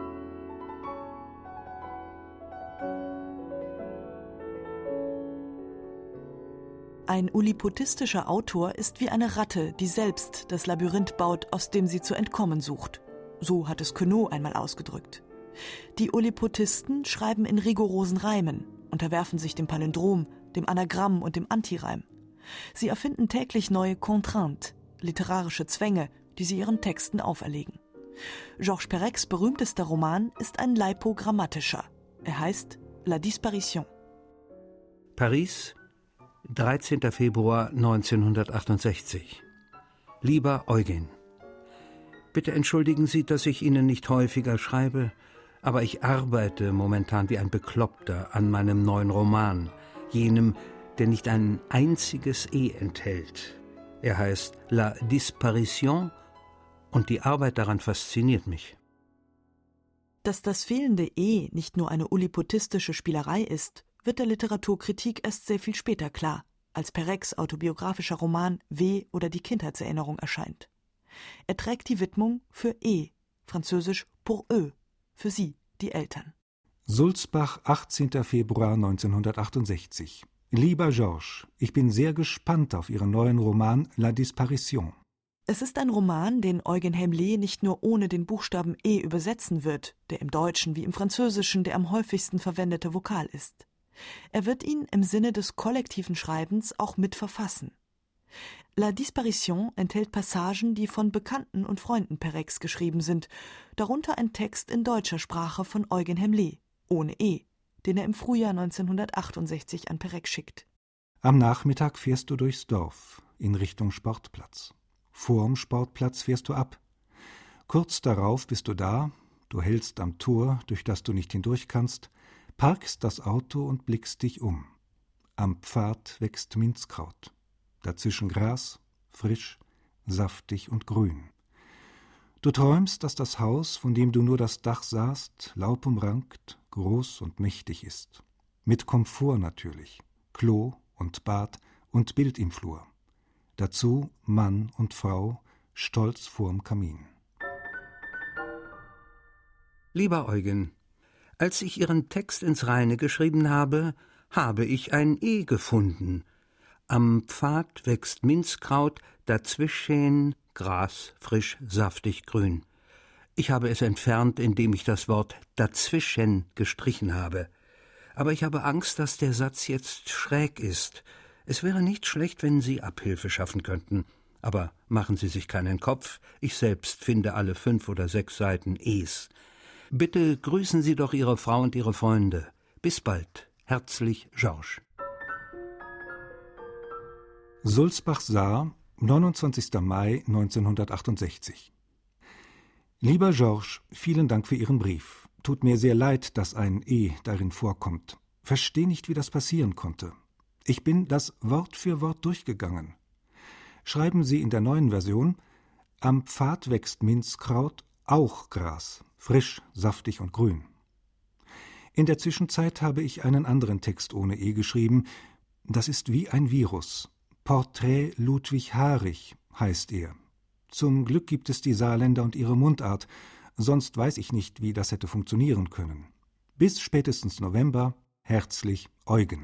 Ein oulipotistischer Autor ist wie eine Ratte, die selbst das Labyrinth baut, aus dem sie zu entkommen sucht. So hat es Queneau einmal ausgedrückt. Die Oulipotisten schreiben in rigorosen Reimen, unterwerfen sich dem Palindrom, dem Anagramm und dem Antireim. Sie erfinden täglich neue Contraintes, literarische Zwänge, die sie ihren Texten auferlegen. Georges Pérecs berühmtester Roman ist ein Leipo-grammatischer. Er heißt La Disparition. Paris, dreizehnter Februar neunzehnhundertachtundsechzig. Lieber Eugen, bitte entschuldigen Sie, dass ich Ihnen nicht häufiger schreibe, aber ich arbeite momentan wie ein Bekloppter an meinem neuen Roman, jenem, der nicht ein einziges E enthält. Er heißt La Disparition und die Arbeit daran fasziniert mich. Dass das fehlende E nicht nur eine oulipotistische Spielerei ist, wird der Literaturkritik erst sehr viel später klar, als Pérecs autobiografischer Roman W oder die Kindheitserinnerung erscheint. Er trägt die Widmung für E, französisch pour eux, für sie, die Eltern. Sulzbach, achtzehnter Februar neunzehnhundertachtundsechzig. Lieber Georges, ich bin sehr gespannt auf Ihren neuen Roman La Disparition. Es ist ein Roman, den Eugen Helmlé nicht nur ohne den Buchstaben E übersetzen wird, der im Deutschen wie im Französischen der am häufigsten verwendete Vokal ist. Er wird ihn im Sinne des kollektiven Schreibens auch mitverfassen. La Disparition enthält Passagen, die von Bekannten und Freunden Pérecs geschrieben sind, darunter ein Text in deutscher Sprache von Eugen Helmlé, ohne E, den er im Frühjahr neunzehnhundertachtundsechzig an Pérec schickt. Am Nachmittag fährst du durchs Dorf, in Richtung Sportplatz. Vorm Sportplatz fährst du ab. Kurz darauf bist du da, du hältst am Tor, durch das du nicht hindurch kannst, parkst das Auto und blickst dich um. Am Pfad wächst Minzkraut. Dazwischen Gras, frisch, saftig und grün. Du träumst, dass das Haus, von dem du nur das Dach sahst, laubumrankt, groß und mächtig ist. Mit Komfort natürlich, Klo und Bad und Bild im Flur. Dazu Mann und Frau, stolz vorm Kamin. Lieber Eugen, als ich Ihren Text ins Reine geschrieben habe, habe ich ein E gefunden. Am Pfad wächst Minzkraut, dazwischen Gras, frisch, saftig, grün. Ich habe es entfernt, indem ich das Wort dazwischen gestrichen habe. Aber ich habe Angst, dass der Satz jetzt schräg ist. Es wäre nicht schlecht, wenn Sie Abhilfe schaffen könnten. Aber machen Sie sich keinen Kopf, ich selbst finde alle fünf oder sechs Seiten Es. Bitte grüßen Sie doch Ihre Frau und Ihre Freunde. Bis bald. Herzlich, Georges. Sulzbach-Saar, neunundzwanzigster Mai neunzehnhundertachtundsechzig. Lieber Georges, vielen Dank für Ihren Brief. Tut mir sehr leid, dass ein E darin vorkommt. Verstehe nicht, wie das passieren konnte. Ich bin das Wort für Wort durchgegangen. Schreiben Sie in der neuen Version: Am Pfad wächst Minzkraut, auch Gras, frisch, saftig und grün. In der Zwischenzeit habe ich einen anderen Text ohne E geschrieben. Das ist wie ein Virus. Porträt Ludwig Haarig heißt er. Zum Glück gibt es die Saarländer und ihre Mundart, sonst weiß ich nicht, wie das hätte funktionieren können. Bis spätestens November, herzlich, Eugen.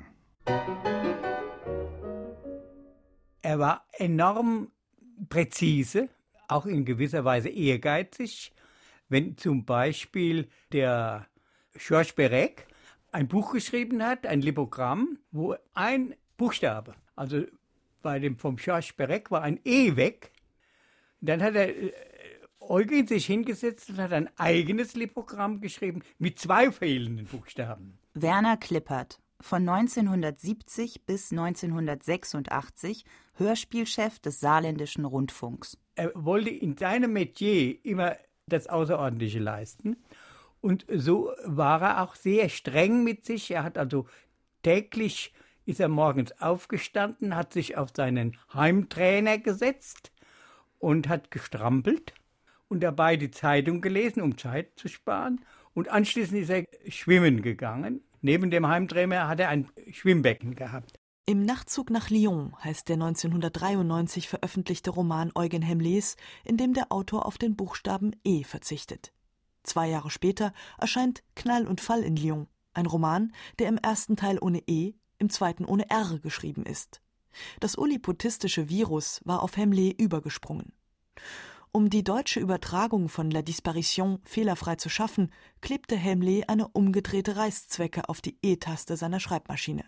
Er war enorm präzise, auch in gewisser Weise ehrgeizig. Wenn zum Beispiel der Georges Perec ein Buch geschrieben hat, ein Lipogramm, wo ein Buchstabe, also bei dem vom Georges Perec war ein E weg, dann hat er äh, Eugen sich hingesetzt und hat ein eigenes Lipogramm geschrieben mit zwei fehlenden Buchstaben. Werner Klippert, von neunzehnhundertsiebzig bis neunzehnhundertsechsundachtzig Hörspielchef des Saarländischen Rundfunks. Er wollte in seinem Metier immer das Außerordentliche leisten. Und so war er auch sehr streng mit sich. Er hat also täglich, ist er morgens aufgestanden, hat sich auf seinen Heimtrainer gesetzt und hat gestrampelt und dabei die Zeitung gelesen, um Zeit zu sparen. Und anschließend ist er schwimmen gegangen. Neben dem Heimtrainer hat er ein Schwimmbecken gehabt. Im Nachtzug nach Lyon heißt der neunzehnhundertdreiundneunzig veröffentlichte Roman Eugen Helmlés, in dem der Autor auf den Buchstaben E verzichtet. Zwei Jahre später erscheint Knall und Fall in Lyon, ein Roman, der im ersten Teil ohne E, im zweiten ohne R geschrieben ist. Das ulipotistische Virus war auf Helmlé übergesprungen. Um die deutsche Übertragung von La Disparition fehlerfrei zu schaffen, klebte Helmlé eine umgedrehte Reißzwecke auf die E-Taste seiner Schreibmaschine.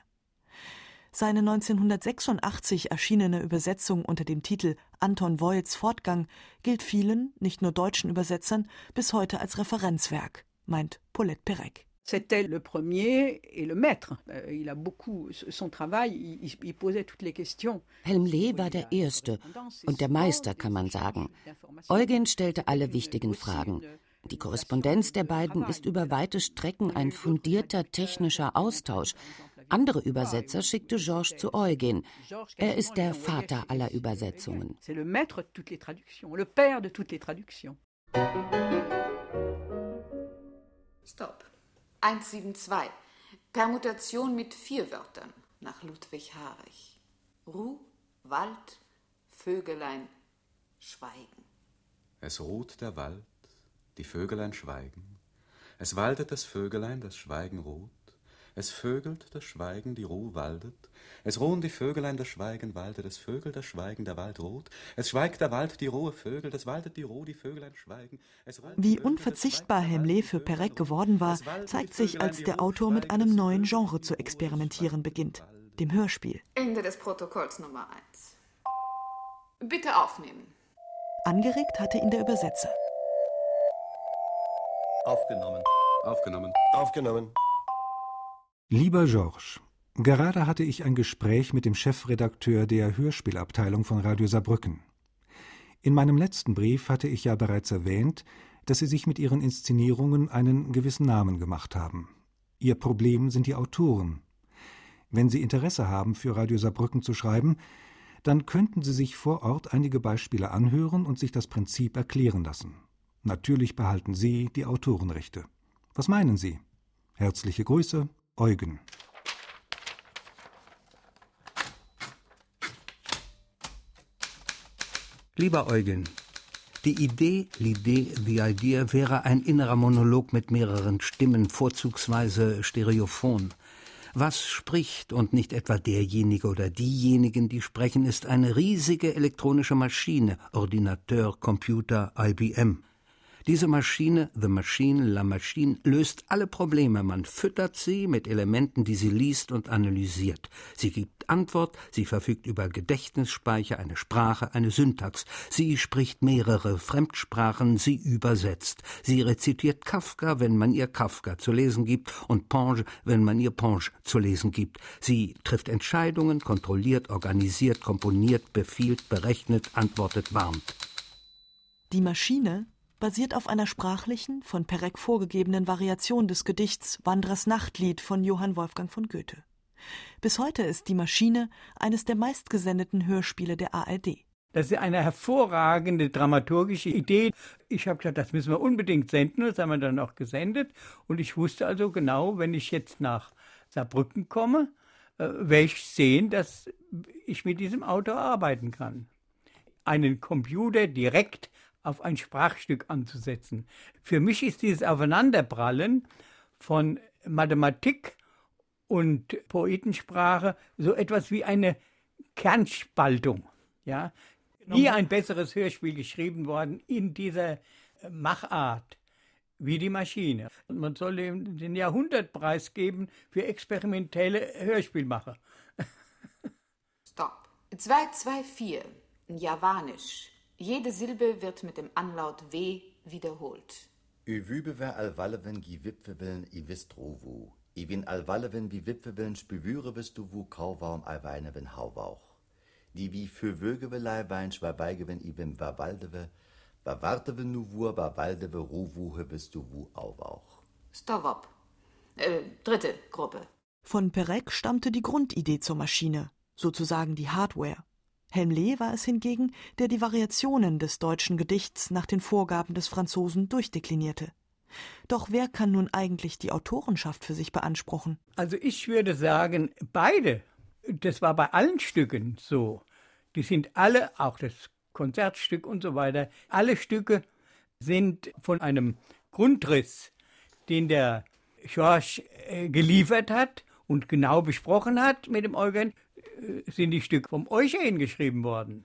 Seine neunzehnhundertsechsundachtzig erschienene Übersetzung unter dem Titel Anton Voits Fortgang gilt vielen, nicht nur deutschen Übersetzern, bis heute als Referenzwerk, meint Paulette Perec. C'était le premier et le maître. Il a beaucoup son travail, il, il posait toutes les questions. Helmlé war der Erste und der Meister, kann man sagen. Eugen stellte alle wichtigen Fragen. Die Korrespondenz der beiden ist über weite Strecken ein fundierter technischer Austausch. Andere Übersetzer schickte Georges zu Eugen. Er ist der Vater aller Übersetzungen. C'est le maître de toutes les traductions, le père de toutes les traductions. Stopp. eins sieben zwei. Permutation mit vier Wörtern nach Ludwig Haarig. Ruh, Wald, Vögelein, Schweigen. Es ruht der Wald, die Vögelein schweigen. Es waldet das Vögelein, das Schweigen ruht. Es vögelt das Schweigen, die Ruh waldet. Es ruhen die Vögelein, das Schweigen waldet. Es vögelt das Schweigen, der Wald ruht. Es schweigt der Wald, die Ruhe vögelt. Es waldet die Ruh, die Vögelein schweigen. Wie unverzichtbar Helmlé für Perec geworden war, zeigt sich, als der Autor mit einem neuen Genre zu experimentieren beginnt, dem Hörspiel. Ende des Protokolls Nummer eins. Bitte aufnehmen. Angeregt hatte ihn der Übersetzer. Aufgenommen. Aufgenommen. Aufgenommen. Lieber Georges, gerade hatte ich ein Gespräch mit dem Chefredakteur der Hörspielabteilung von Radio Saarbrücken. In meinem letzten Brief hatte ich ja bereits erwähnt, dass Sie sich mit Ihren Inszenierungen einen gewissen Namen gemacht haben. Ihr Problem sind die Autoren. Wenn Sie Interesse haben, für Radio Saarbrücken zu schreiben, dann könnten Sie sich vor Ort einige Beispiele anhören und sich das Prinzip erklären lassen. Natürlich behalten Sie die Autorenrechte. Was meinen Sie? Herzliche Grüße, Eugen. Lieber Eugen, die Idee, l'idée, the idea wäre ein innerer Monolog mit mehreren Stimmen, vorzugsweise stereophon. Was spricht und nicht etwa derjenige oder diejenigen, die sprechen, ist eine riesige elektronische Maschine, Ordinateur, Computer, I B M. Diese Maschine, the machine, la machine, löst alle Probleme. Man füttert sie mit Elementen, die sie liest und analysiert. Sie gibt Antwort, sie verfügt über Gedächtnisspeicher, eine Sprache, eine Syntax. Sie spricht mehrere Fremdsprachen, sie übersetzt. Sie rezitiert Kafka, wenn man ihr Kafka zu lesen gibt, und Ponge, wenn man ihr Ponge zu lesen gibt. Sie trifft Entscheidungen, kontrolliert, organisiert, komponiert, befiehlt, berechnet, antwortet, warnt. Die Maschine basiert auf einer sprachlichen, von Perec vorgegebenen Variation des Gedichts Wanderers Nachtlied von Johann Wolfgang von Goethe. Bis heute ist die Maschine eines der meistgesendeten Hörspiele der A R D. Das ist eine hervorragende dramaturgische Idee. Ich habe gesagt, das müssen wir unbedingt senden. Das haben wir dann auch gesendet. Und ich wusste also genau, wenn ich jetzt nach Saarbrücken komme, äh, werde ich sehen, dass ich mit diesem Auto arbeiten kann. Einen Computer direkt auf ein Sprachstück anzusetzen. Für mich ist dieses Aufeinanderprallen von Mathematik und Poetensprache so etwas wie eine Kernspaltung. Ja? Nie ein besseres Hörspiel geschrieben worden in dieser Machart wie die Maschine. Und man soll ihm den Jahrhundertpreis geben für experimentelle Hörspielmacher. Stopp. zwei zwei vier, Javanisch. Jede Silbe wird mit dem Anlaut W wiederholt. Ü wübewer alwallewen gi wipfewillen i wist rowu. I win alwallewen wie wipfewillen spüwüre bist du wu kauwaum alweinewen hauwauch. Die wie für wögewe wein schwabeigewen i wim wabaldewe, wawartewe nu wur wabaldewe rowuhe bist du wu auwauch. Stop. Äh, dritte Gruppe. Von Perec stammte die Grundidee zur Maschine, sozusagen die Hardware. Helmle war es hingegen, der die Variationen des deutschen Gedichts nach den Vorgaben des Franzosen durchdeklinierte. Doch wer kann nun eigentlich die Autorenschaft für sich beanspruchen? Also ich würde sagen, beide. Das war bei allen Stücken so. Die sind alle, auch das Konzertstück und so weiter, alle Stücke sind von einem Grundriss, den der Georges äh, geliefert hat und genau besprochen hat mit dem Eugen, sind die Stücke vom Eugen geschrieben worden.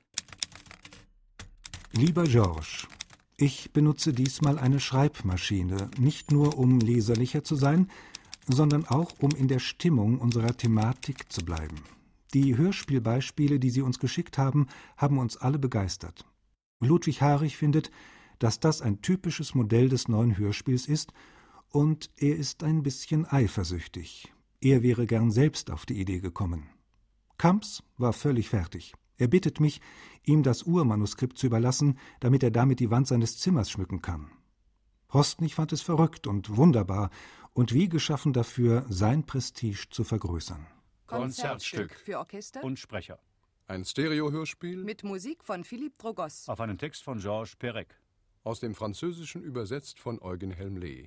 Lieber Georges, ich benutze diesmal eine Schreibmaschine, nicht nur um leserlicher zu sein, sondern auch um in der Stimmung unserer Thematik zu bleiben. Die Hörspielbeispiele, die Sie uns geschickt haben, haben uns alle begeistert. Ludwig Harich findet, dass das ein typisches Modell des neuen Hörspiels ist, und er ist ein bisschen eifersüchtig. Er wäre gern selbst auf die Idee gekommen. Kamps war völlig fertig. Er bittet mich, ihm das Urmanuskript zu überlassen, damit er damit die Wand seines Zimmers schmücken kann. Hostnich fand es verrückt und wunderbar und wie geschaffen dafür, sein Prestige zu vergrößern. Konzertstück für Orchester und Sprecher. Ein Stereohörspiel Mit Musik von Philippe Drogos. auf einen Text von Georges Perec. Aus dem Französischen übersetzt von Eugen Helmle.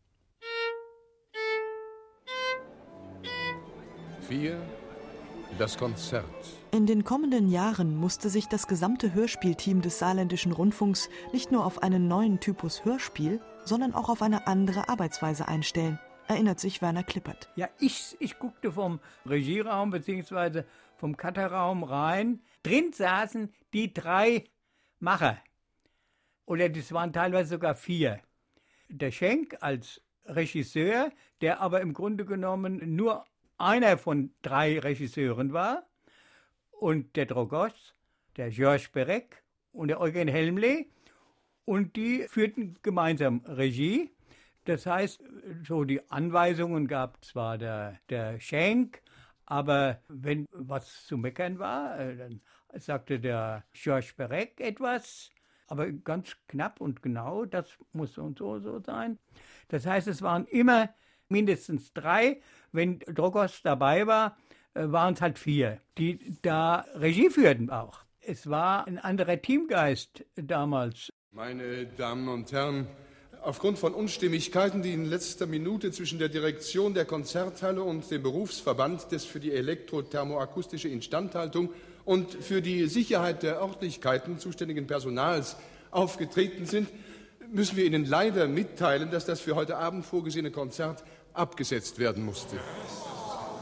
vier. Das Konzert. In den kommenden Jahren musste sich das gesamte Hörspielteam des Saarländischen Rundfunks nicht nur auf einen neuen Typus Hörspiel, sondern auch auf eine andere Arbeitsweise einstellen, erinnert sich Werner Klippert. Ja, ich, ich guckte vom Regieraum bzw. vom Cutterraum rein. Drin saßen die drei Macher. Oder das waren teilweise sogar vier. Der Schenk als Regisseur, der aber im Grunde genommen nur einer von drei Regisseuren war, und der Drogos, der Georges Perec und der Eugen Helmle, und die führten gemeinsam Regie. Das heißt, so die Anweisungen gab zwar der, der Schenk, aber wenn was zu meckern war, dann sagte der Georges Perec etwas, aber ganz knapp und genau, das muss so und so, so sein. Das heißt, es waren immer mindestens drei. Wenn Drogos dabei war, waren es halt vier, die da Regie führten auch. Es war ein anderer Teamgeist damals. Meine Damen und Herren, aufgrund von Unstimmigkeiten, die in letzter Minute zwischen der Direktion der Konzerthalle und dem Berufsverband des für die elektrothermoakustische Instandhaltung und für die Sicherheit der Örtlichkeiten zuständigen Personals aufgetreten sind, müssen wir Ihnen leider mitteilen, dass das für heute Abend vorgesehene Konzert abgesetzt werden musste.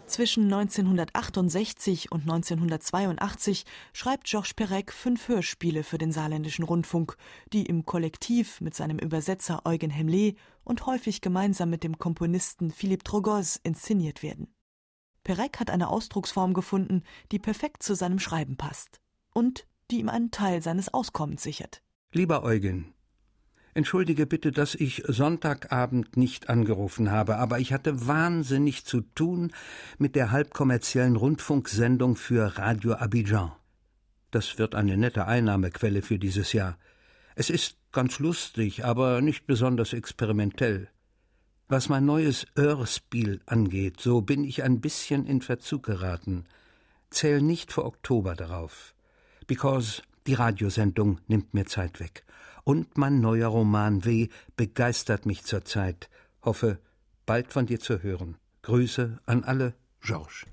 Zwischen neunzehnhundertachtundsechzig und neunzehnhundertzweiundachtzig schreibt Georges Perec fünf Hörspiele für den Saarländischen Rundfunk, die im Kollektiv mit seinem Übersetzer Eugen Hemlé und häufig gemeinsam mit dem Komponisten Philippe Trogoz inszeniert werden. Perec hat eine Ausdrucksform gefunden, die perfekt zu seinem Schreiben passt und die ihm einen Teil seines Auskommens sichert. Lieber Eugen, entschuldige bitte, dass ich Sonntagabend nicht angerufen habe, aber ich hatte wahnsinnig zu tun mit der halbkommerziellen Rundfunksendung für Radio Abidjan. Das wird eine nette Einnahmequelle für dieses Jahr. Es ist ganz lustig, aber nicht besonders experimentell. Was mein neues Hörspiel angeht, so bin ich ein bisschen in Verzug geraten. Zähl nicht für Oktober darauf, because die Radiosendung nimmt mir Zeit weg. Und mein neuer Roman W. begeistert mich zurzeit. Hoffe, bald von dir zu hören. Grüße an alle, Georges.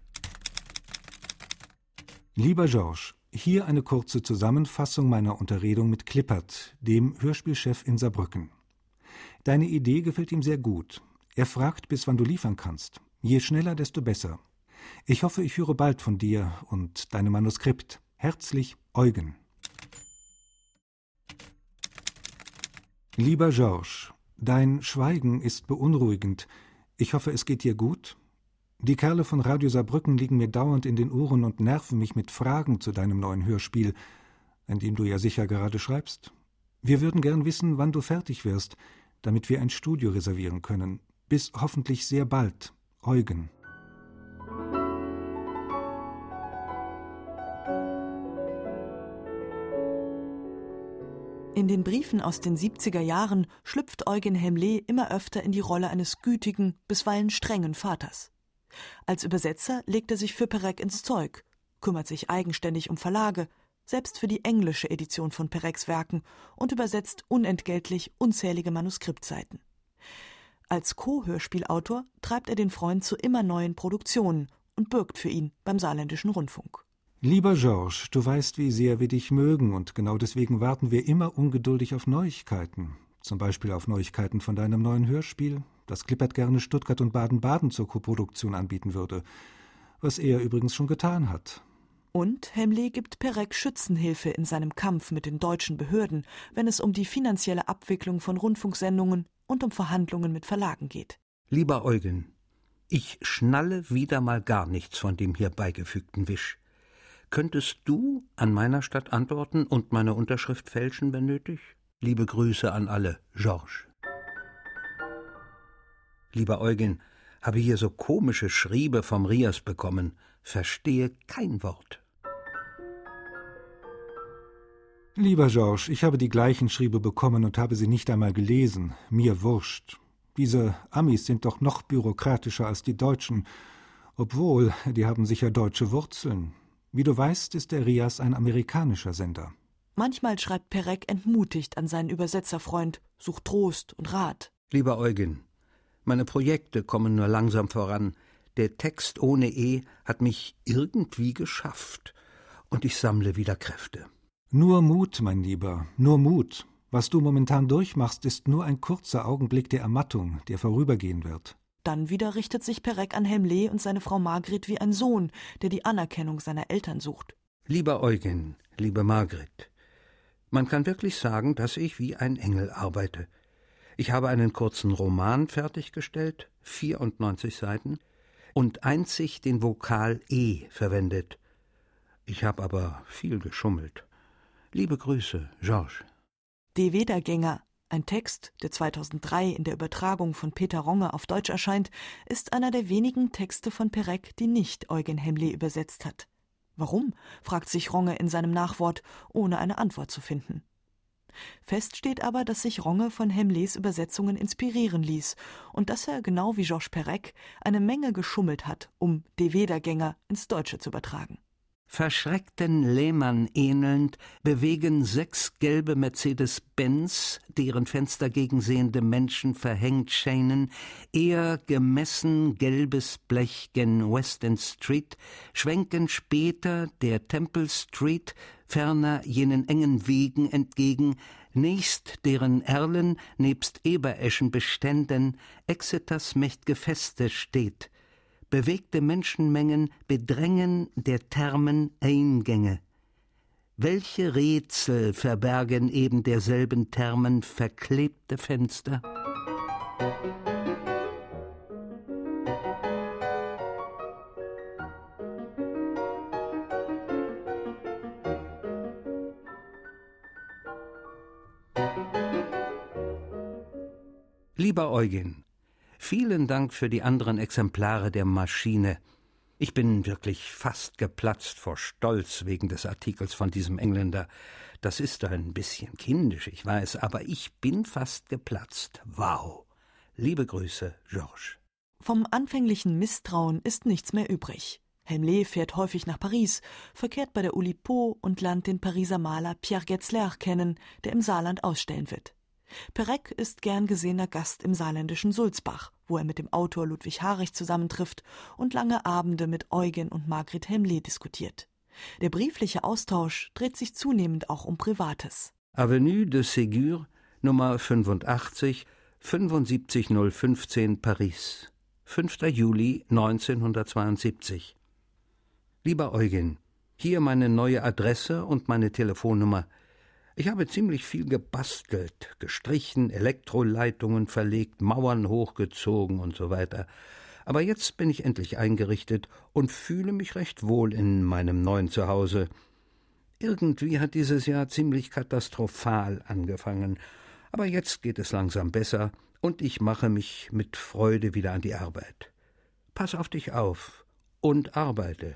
Lieber Georges, hier eine kurze Zusammenfassung meiner Unterredung mit Klippert, dem Hörspielchef in Saarbrücken. Deine Idee gefällt ihm sehr gut. Er fragt, bis wann du liefern kannst. Je schneller, desto besser. Ich hoffe, ich höre bald von dir und deinem Manuskript. Herzlich, Eugen. Lieber Georges, dein Schweigen ist beunruhigend. Ich hoffe, es geht dir gut. Die Kerle von Radio Saarbrücken liegen mir dauernd in den Ohren und nerven mich mit Fragen zu deinem neuen Hörspiel, an dem du ja sicher gerade schreibst. Wir würden gern wissen, wann du fertig wirst, damit wir ein Studio reservieren können. Bis hoffentlich sehr bald, Eugen. In den Briefen aus den siebziger Jahren schlüpft Eugen Hemlé immer öfter in die Rolle eines gütigen, bisweilen strengen Vaters. Als Übersetzer legt er sich für Perec ins Zeug, kümmert sich eigenständig um Verlage, selbst für die englische Edition von Perecs Werken und übersetzt unentgeltlich unzählige Manuskriptseiten. Als Co-Hörspielautor treibt er den Freund zu immer neuen Produktionen und bürgt für ihn beim Saarländischen Rundfunk. Lieber Georges, du weißt, wie sehr wir dich mögen, und genau deswegen warten wir immer ungeduldig auf Neuigkeiten. Zum Beispiel auf Neuigkeiten von deinem neuen Hörspiel, das Klippert gerne Stuttgart und Baden-Baden zur Koproduktion anbieten würde, was er übrigens schon getan hat. Und Hemlé gibt Perec Schützenhilfe in seinem Kampf mit den deutschen Behörden, wenn es um die finanzielle Abwicklung von Rundfunksendungen und um Verhandlungen mit Verlagen geht. Lieber Eugen, ich schnalle wieder mal gar nichts von dem hier beigefügten Wisch. Könntest du an meiner Stadt antworten und meine Unterschrift fälschen, wenn nötig? Liebe Grüße an alle, Georges. Lieber Eugen, habe hier so komische Schriebe vom Rias bekommen. Verstehe kein Wort. Lieber Georges, ich habe die gleichen Schriebe bekommen und habe sie nicht einmal gelesen. Mir wurscht. Diese Amis sind doch noch bürokratischer als die Deutschen. Obwohl, die haben sicher deutsche Wurzeln. Wie du weißt, ist der Rias ein amerikanischer Sender. Manchmal schreibt Perec entmutigt an seinen Übersetzerfreund, sucht Trost und Rat. Lieber Eugen, meine Projekte kommen nur langsam voran. Der Text ohne E hat mich irgendwie geschafft. Und ich sammle wieder Kräfte. Nur Mut, mein Lieber, nur Mut. Was du momentan durchmachst, ist nur ein kurzer Augenblick der Ermattung, der vorübergehen wird. Dann wieder richtet sich Perec an Hemlé und seine Frau Margret wie ein Sohn, der die Anerkennung seiner Eltern sucht. Lieber Eugen, liebe Margret, man kann wirklich sagen, dass ich wie ein Engel arbeite. Ich habe einen kurzen Roman fertiggestellt, vierundneunzig Seiten, und einzig den Vokal E verwendet. Ich habe aber viel geschummelt. Liebe Grüße, Georges. Die Vedergänger, ein Text, der zweitausenddrei in der Übertragung von Peter Ronge auf Deutsch erscheint, ist einer der wenigen Texte von Perec, die nicht Eugen Hemlé übersetzt hat. Warum, fragt sich Ronge in seinem Nachwort, ohne eine Antwort zu finden. Fest steht aber, dass sich Ronge von Hemlés Übersetzungen inspirieren ließ und dass er, genau wie Georges Perec, eine Menge geschummelt hat, um Die Vedergänger ins Deutsche zu übertragen. Verschreckten Lehmann ähnelnd bewegen sechs gelbe Mercedes-Benz, deren Fenster gegensehende Menschen verhängt scheinen, eher gemessen gelbes Blech gen West End Street, schwenken später der Temple Street, ferner jenen engen Wegen entgegen, nächst deren Erlen nebst Ebereschen Beständen Exeters mächt'ge Feste steht. bewegte Menschenmengen bedrängen der Thermen Eingänge. Welche Rätsel verbergen eben derselben Thermen verklebte Fenster? Lieber Eugen, vielen Dank für die anderen Exemplare der Maschine. Ich bin wirklich fast geplatzt vor Stolz wegen des Artikels von diesem Engländer. Das ist ein bisschen kindisch, ich weiß, aber ich bin fast geplatzt. Wow! Liebe Grüße, Georges. Vom anfänglichen Misstrauen ist nichts mehr übrig. Helmlé fährt häufig nach Paris, verkehrt bei der Oulipo und lernt den Pariser Maler Pierre Getzlaer kennen, der im Saarland ausstellen wird. Perec ist gern gesehener Gast im saarländischen Sulzbach, wo er mit dem Autor Ludwig Harich zusammentrifft und lange Abende mit Eugen und Margrit Helmlé diskutiert. Der briefliche Austausch dreht sich zunehmend auch um Privates. Avenue de Ségur, Nummer fünfundachtzig, fünfundsiebzig null fünfzehn, Paris, fünfter Juli neunzehnhundertzweiundsiebzig. Lieber Eugen, hier meine neue Adresse und meine Telefonnummer. Ich habe ziemlich viel gebastelt, gestrichen, Elektroleitungen verlegt, Mauern hochgezogen und so weiter. Aber jetzt bin ich endlich eingerichtet und fühle mich recht wohl in meinem neuen Zuhause. Irgendwie hat dieses Jahr ziemlich katastrophal angefangen, aber jetzt geht es langsam besser und ich mache mich mit Freude wieder an die Arbeit. Pass auf dich auf und arbeite.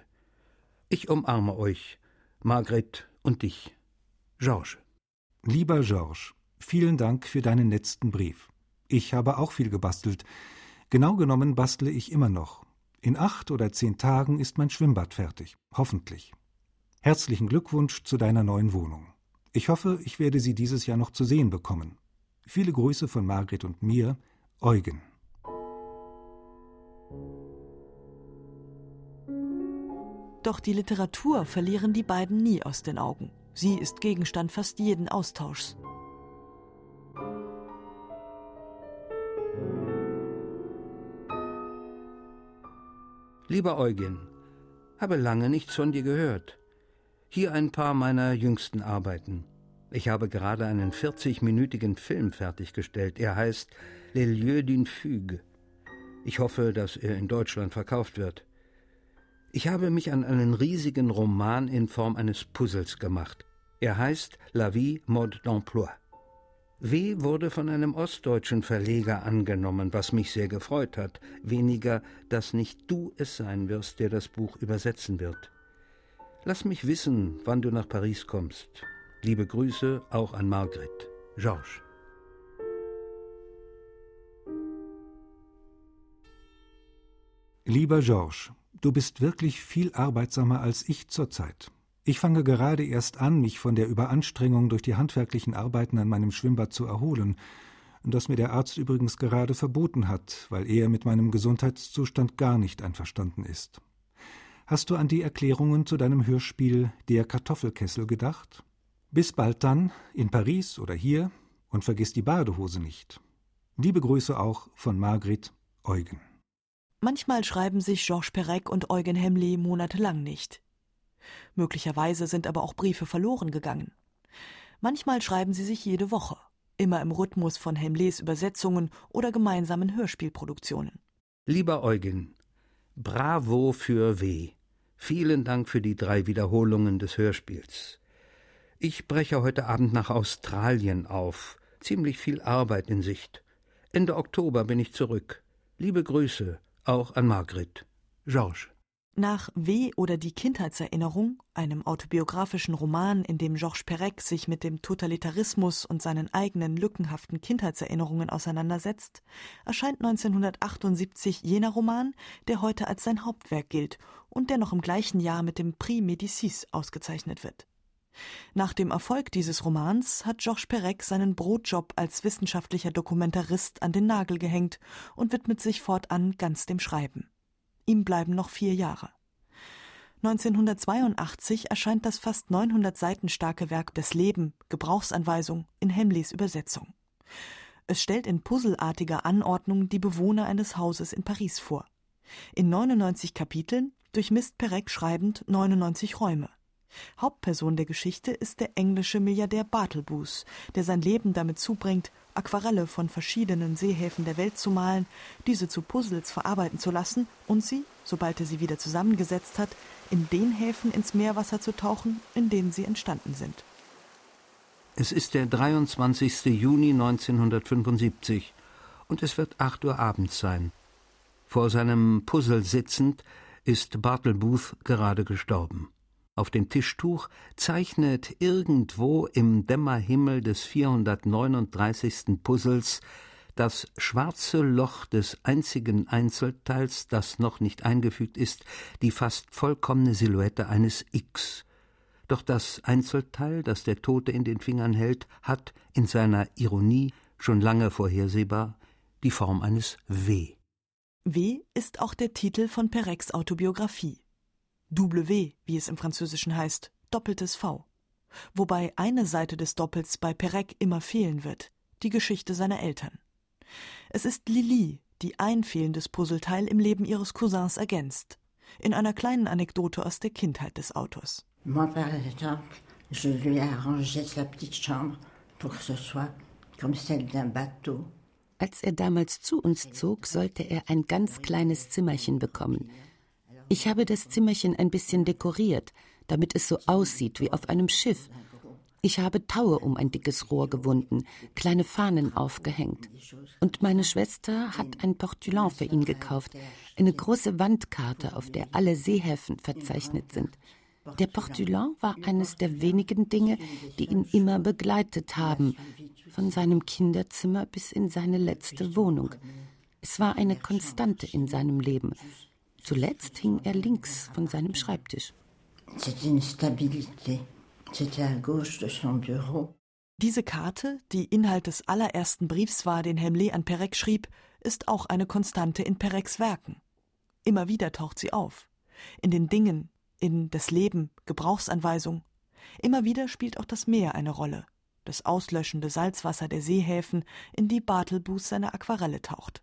Ich umarme euch, Margret und dich, Georges. Lieber Georges, vielen Dank für deinen letzten Brief. Ich habe auch viel gebastelt. Genau genommen bastle ich immer noch. In acht oder zehn Tagen ist mein Schwimmbad fertig. Hoffentlich. Herzlichen Glückwunsch zu deiner neuen Wohnung. Ich hoffe, ich werde sie dieses Jahr noch zu sehen bekommen. Viele Grüße von Margret und mir, Eugen. Doch die Literatur verlieren die beiden nie aus den Augen. Sie ist Gegenstand fast jeden Austauschs. Lieber Eugen, habe lange nichts von dir gehört. Hier ein paar meiner jüngsten Arbeiten. Ich habe gerade einen vierzigminütigen Film fertiggestellt. Er heißt Les Lieux d'une Fugue. Ich hoffe, dass er in Deutschland verkauft wird. Ich habe mich an einen riesigen Roman in Form eines Puzzles gemacht. Er heißt La Vie, Mode d'Emploi. W. wurde von einem ostdeutschen Verleger angenommen, was mich sehr gefreut hat. Weniger, dass nicht du es sein wirst, der das Buch übersetzen wird. Lass mich wissen, wann du nach Paris kommst. Liebe Grüße auch an Margret. Georges. Lieber Georges, du bist wirklich viel arbeitsamer als ich zurzeit. Ich fange gerade erst an, mich von der Überanstrengung durch die handwerklichen Arbeiten an meinem Schwimmbad zu erholen, das mir der Arzt übrigens gerade verboten hat, weil er mit meinem Gesundheitszustand gar nicht einverstanden ist. Hast du an die Erklärungen zu deinem Hörspiel Der Kartoffelkessel gedacht? Bis bald dann, in Paris oder hier, und vergiss die Badehose nicht. Liebe Grüße auch von Margret, Eugen. Manchmal schreiben sich Georges Perec und Eugen Helmlé monatelang nicht. Möglicherweise sind aber auch Briefe verloren gegangen. Manchmal schreiben sie sich jede Woche, immer im Rhythmus von Helmlés Übersetzungen oder gemeinsamen Hörspielproduktionen. Lieber Eugen, bravo für W. Vielen Dank für die drei Wiederholungen des Hörspiels. Ich breche heute Abend nach Australien auf. Ziemlich viel Arbeit in Sicht. Ende Oktober bin ich zurück. Liebe Grüße, auch an Margret. Georges. Nach W. oder die Kindheitserinnerung, einem autobiografischen Roman, in dem Georges Perec sich mit dem Totalitarismus und seinen eigenen lückenhaften Kindheitserinnerungen auseinandersetzt, erscheint neunzehnhundertachtundsiebzig jener Roman, der heute als sein Hauptwerk gilt und der noch im gleichen Jahr mit dem Prix Médicis ausgezeichnet wird. Nach dem Erfolg dieses Romans hat Georges Perec seinen Brotjob als wissenschaftlicher Dokumentarist an den Nagel gehängt und widmet sich fortan ganz dem Schreiben. Ihm bleiben noch vier Jahre. neunzehnhundertzweiundachtzig erscheint das fast neunhundert Seiten starke Werk Das Leben, Gebrauchsanweisung in Helmlés Übersetzung. Es stellt in puzzelartiger Anordnung die Bewohner eines Hauses in Paris vor. In neunundneunzig Kapiteln durchmisst Perec schreibend neunundneunzig Räume. Hauptperson der Geschichte ist der englische Milliardär Barthelbus, der sein Leben damit zubringt, Aquarelle von verschiedenen Seehäfen der Welt zu malen, diese zu Puzzles verarbeiten zu lassen und sie, sobald er sie wieder zusammengesetzt hat, in den Häfen ins Meerwasser zu tauchen, in denen sie entstanden sind. Es ist der dreiundzwanzigste Juni neunzehnhundertfünfundsiebzig und es wird acht Uhr abends sein. Vor seinem Puzzle sitzend ist Barthelbus gerade gestorben. Auf dem Tischtuch zeichnet irgendwo im Dämmerhimmel des vierhundertneununddreißigsten Puzzles das schwarze Loch des einzigen Einzelteils, das noch nicht eingefügt ist, die fast vollkommene Silhouette eines X. Doch das Einzelteil, das der Tote in den Fingern hält, hat in seiner Ironie, schon lange vorhersehbar, die Form eines W. W ist auch der Titel von Perecs Autobiografie. W, wie es im Französischen heißt, doppeltes V. Wobei eine Seite des Doppels bei Perec immer fehlen wird, die Geschichte seiner Eltern. Es ist Lili, die ein fehlendes Puzzleteil im Leben ihres Cousins ergänzt. In einer kleinen Anekdote aus der Kindheit des Autors. Moi, par exemple, je lui ai arrangé sa petite chambre pour que ce soit comme celle d'un bateau. Als er damals zu uns zog, sollte er ein ganz kleines Zimmerchen bekommen. Ich habe das Zimmerchen ein bisschen dekoriert, damit es so aussieht wie auf einem Schiff. Ich habe Taue um ein dickes Rohr gewunden, kleine Fahnen aufgehängt. Und meine Schwester hat ein Portulon für ihn gekauft, eine große Wandkarte, auf der alle Seehäfen verzeichnet sind. Der Portulon war eines der wenigen Dinge, die ihn immer begleitet haben, von seinem Kinderzimmer bis in seine letzte Wohnung. Es war eine Konstante in seinem Leben. Zuletzt hing er links von seinem Schreibtisch. Diese Karte, die Inhalt des allerersten Briefs war, den Helmlé an Perec schrieb, ist auch eine Konstante in Perecs Werken. Immer wieder taucht sie auf. In den Dingen, in das Leben, Gebrauchsanweisung. Immer wieder spielt auch das Meer eine Rolle. Das auslöschende Salzwasser der Seehäfen, in die Barthelbus seine Aquarelle taucht.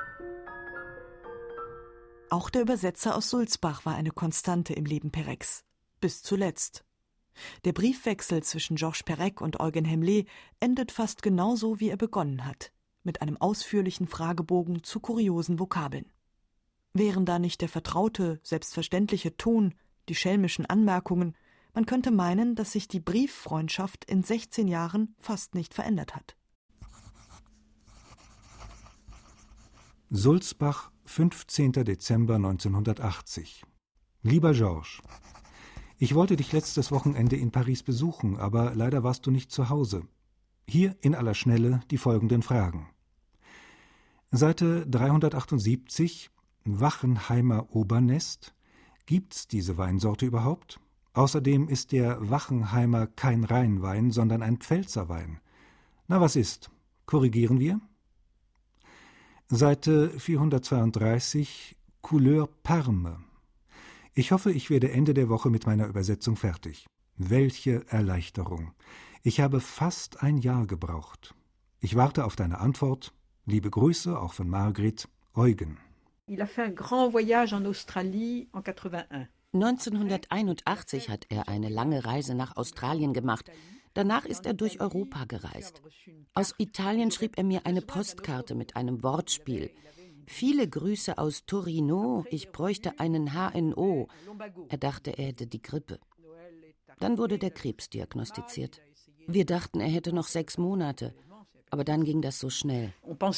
Auch der Übersetzer aus Sulzbach war eine Konstante im Leben Perecs. Bis zuletzt. Der Briefwechsel zwischen Georges Perec und Eugen Helmlé endet fast genauso, wie er begonnen hat, mit einem ausführlichen Fragebogen zu kuriosen Vokabeln. Wären da nicht der vertraute, selbstverständliche Ton, die schelmischen Anmerkungen, man könnte meinen, dass sich die Brieffreundschaft in sechzehn Jahren fast nicht verändert hat. Sulzbach, fünfzehnter Dezember neunzehnhundertachtzig. Lieber Georges, ich wollte dich letztes Wochenende in Paris besuchen, aber leider warst du nicht zu Hause. Hier in aller Schnelle die folgenden Fragen. Seite dreihundertachtundsiebzig, Wachenheimer Obernest. Gibt's diese Weinsorte überhaupt? Außerdem ist der Wachenheimer kein Rheinwein, sondern ein Pfälzerwein. Na, was ist? Korrigieren wir? Seite vierhundertzweiunddreißig, Couleur Parme. Ich hoffe, ich werde Ende der Woche mit meiner Übersetzung fertig. Welche Erleichterung! Ich habe fast ein Jahr gebraucht. Ich warte auf deine Antwort. Liebe Grüße, auch von Margret, Eugen. Il a fait un grand voyage en Australie en quatre-vingt-un. neunzehnhunderteinundachtzig hat er eine lange Reise nach Australien gemacht. Danach ist er durch Europa gereist. Aus Italien schrieb er mir eine Postkarte mit einem Wortspiel. Viele Grüße aus Torino, ich bräuchte einen H N O. Er dachte, er hätte die Grippe. Dann wurde der Krebs diagnostiziert. Wir dachten, er hätte noch sechs Monate. Aber dann ging das so schnell.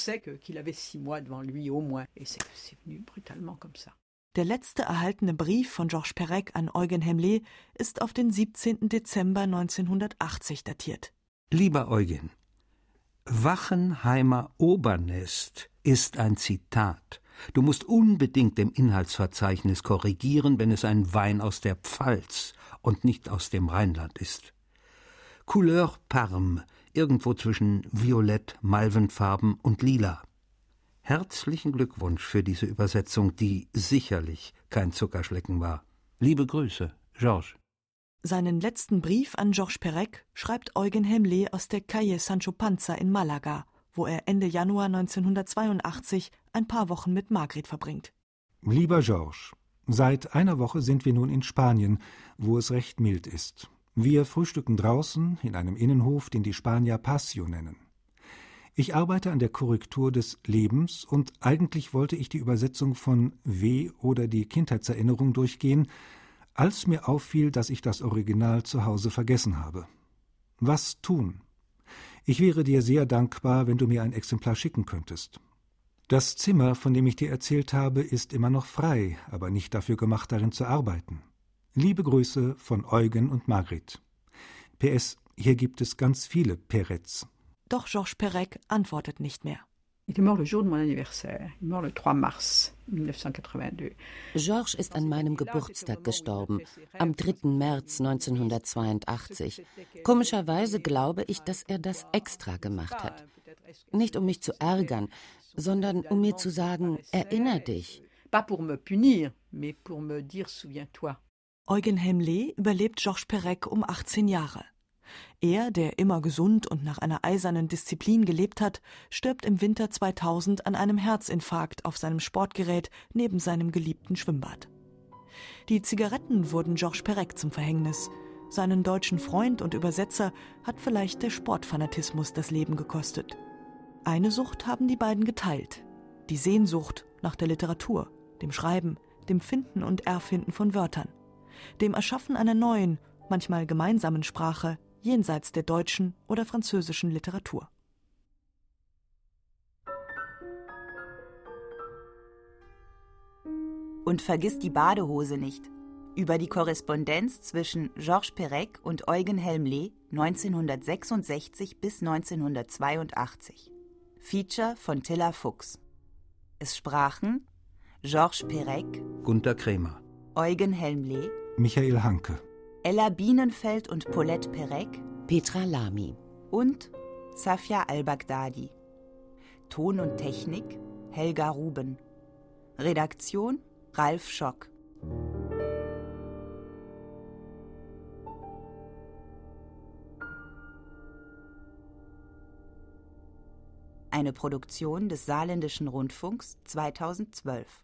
Der letzte erhaltene Brief von Georges Perec an Eugen Helmlé ist auf den siebzehnten Dezember neunzehnhundertachtzig datiert. Lieber Eugen, Wachenheimer Obernest ist ein Zitat. Du musst unbedingt im Inhaltsverzeichnis korrigieren, wenn es ein Wein aus der Pfalz und nicht aus dem Rheinland ist. Couleur Parme, irgendwo zwischen Violett, Malvenfarben und Lila. Herzlichen Glückwunsch für diese Übersetzung, die sicherlich kein Zuckerschlecken war. Liebe Grüße, Georges. Seinen letzten Brief an Georges Perec schreibt Eugen Helmlé aus der Calle Sancho Panza in Malaga, wo er Ende Januar neunzehnhundertzweiundachtzig ein paar Wochen mit Margret verbringt. Lieber Georges, seit einer Woche sind wir nun in Spanien, wo es recht mild ist. Wir frühstücken draußen in einem Innenhof, den die Spanier Patio nennen. Ich arbeite an der Korrektur des Lebens und eigentlich wollte ich die Übersetzung von W. oder die Kindheitserinnerung durchgehen, als mir auffiel, dass ich das Original zu Hause vergessen habe. Was tun? Ich wäre dir sehr dankbar, wenn du mir ein Exemplar schicken könntest. Das Zimmer, von dem ich dir erzählt habe, ist immer noch frei, aber nicht dafür gemacht, darin zu arbeiten. Liebe Grüße von Eugen und Margret. P S. Hier gibt es ganz viele Perets. Doch Georges Perec antwortet nicht mehr. Il est mort le jour de mon anniversaire. Il est mort le trois mars neunzehnhundertachtzig. Georges ist an meinem Geburtstag gestorben, am dritten März neunzehnhundertzweiundachtzig. Komischerweise glaube ich, dass er das extra gemacht hat. Nicht um mich zu ärgern, sondern um mir zu sagen, erinner dich. Pas pour me punir, mais pour me dire souviens-toi. Eugen Helmle überlebt Georges Perec um achtzehn Jahre. Er, der immer gesund und nach einer eisernen Disziplin gelebt hat, stirbt im Winter zweitausend an einem Herzinfarkt auf seinem Sportgerät neben seinem geliebten Schwimmbad. Die Zigaretten wurden Georges Perec zum Verhängnis. Seinen deutschen Freund und Übersetzer hat vielleicht der Sportfanatismus das Leben gekostet. Eine Sucht haben die beiden geteilt: die Sehnsucht nach der Literatur, dem Schreiben, dem Finden und Erfinden von Wörtern, dem Erschaffen einer neuen, manchmal gemeinsamen Sprache jenseits der deutschen oder französischen Literatur. Und vergiss die Badehose nicht. Über die Korrespondenz zwischen Georges Perec und Eugen Helmle neunzehnhundertsechsundsechzig bis neunzehnhundertzweiundachtzig. Feature von Tilla Fuchs. Es sprachen Georges Perec, Gunter Krämer, Eugen Helmle, Michael Hanke, Ella Bienenfeld und Paulette Perec, Petra Lamy und Safia al-Baghdadi. Ton und Technik Helga Ruben. Redaktion Ralf Schock. Eine Produktion des Saarländischen Rundfunks zweitausendzwölf.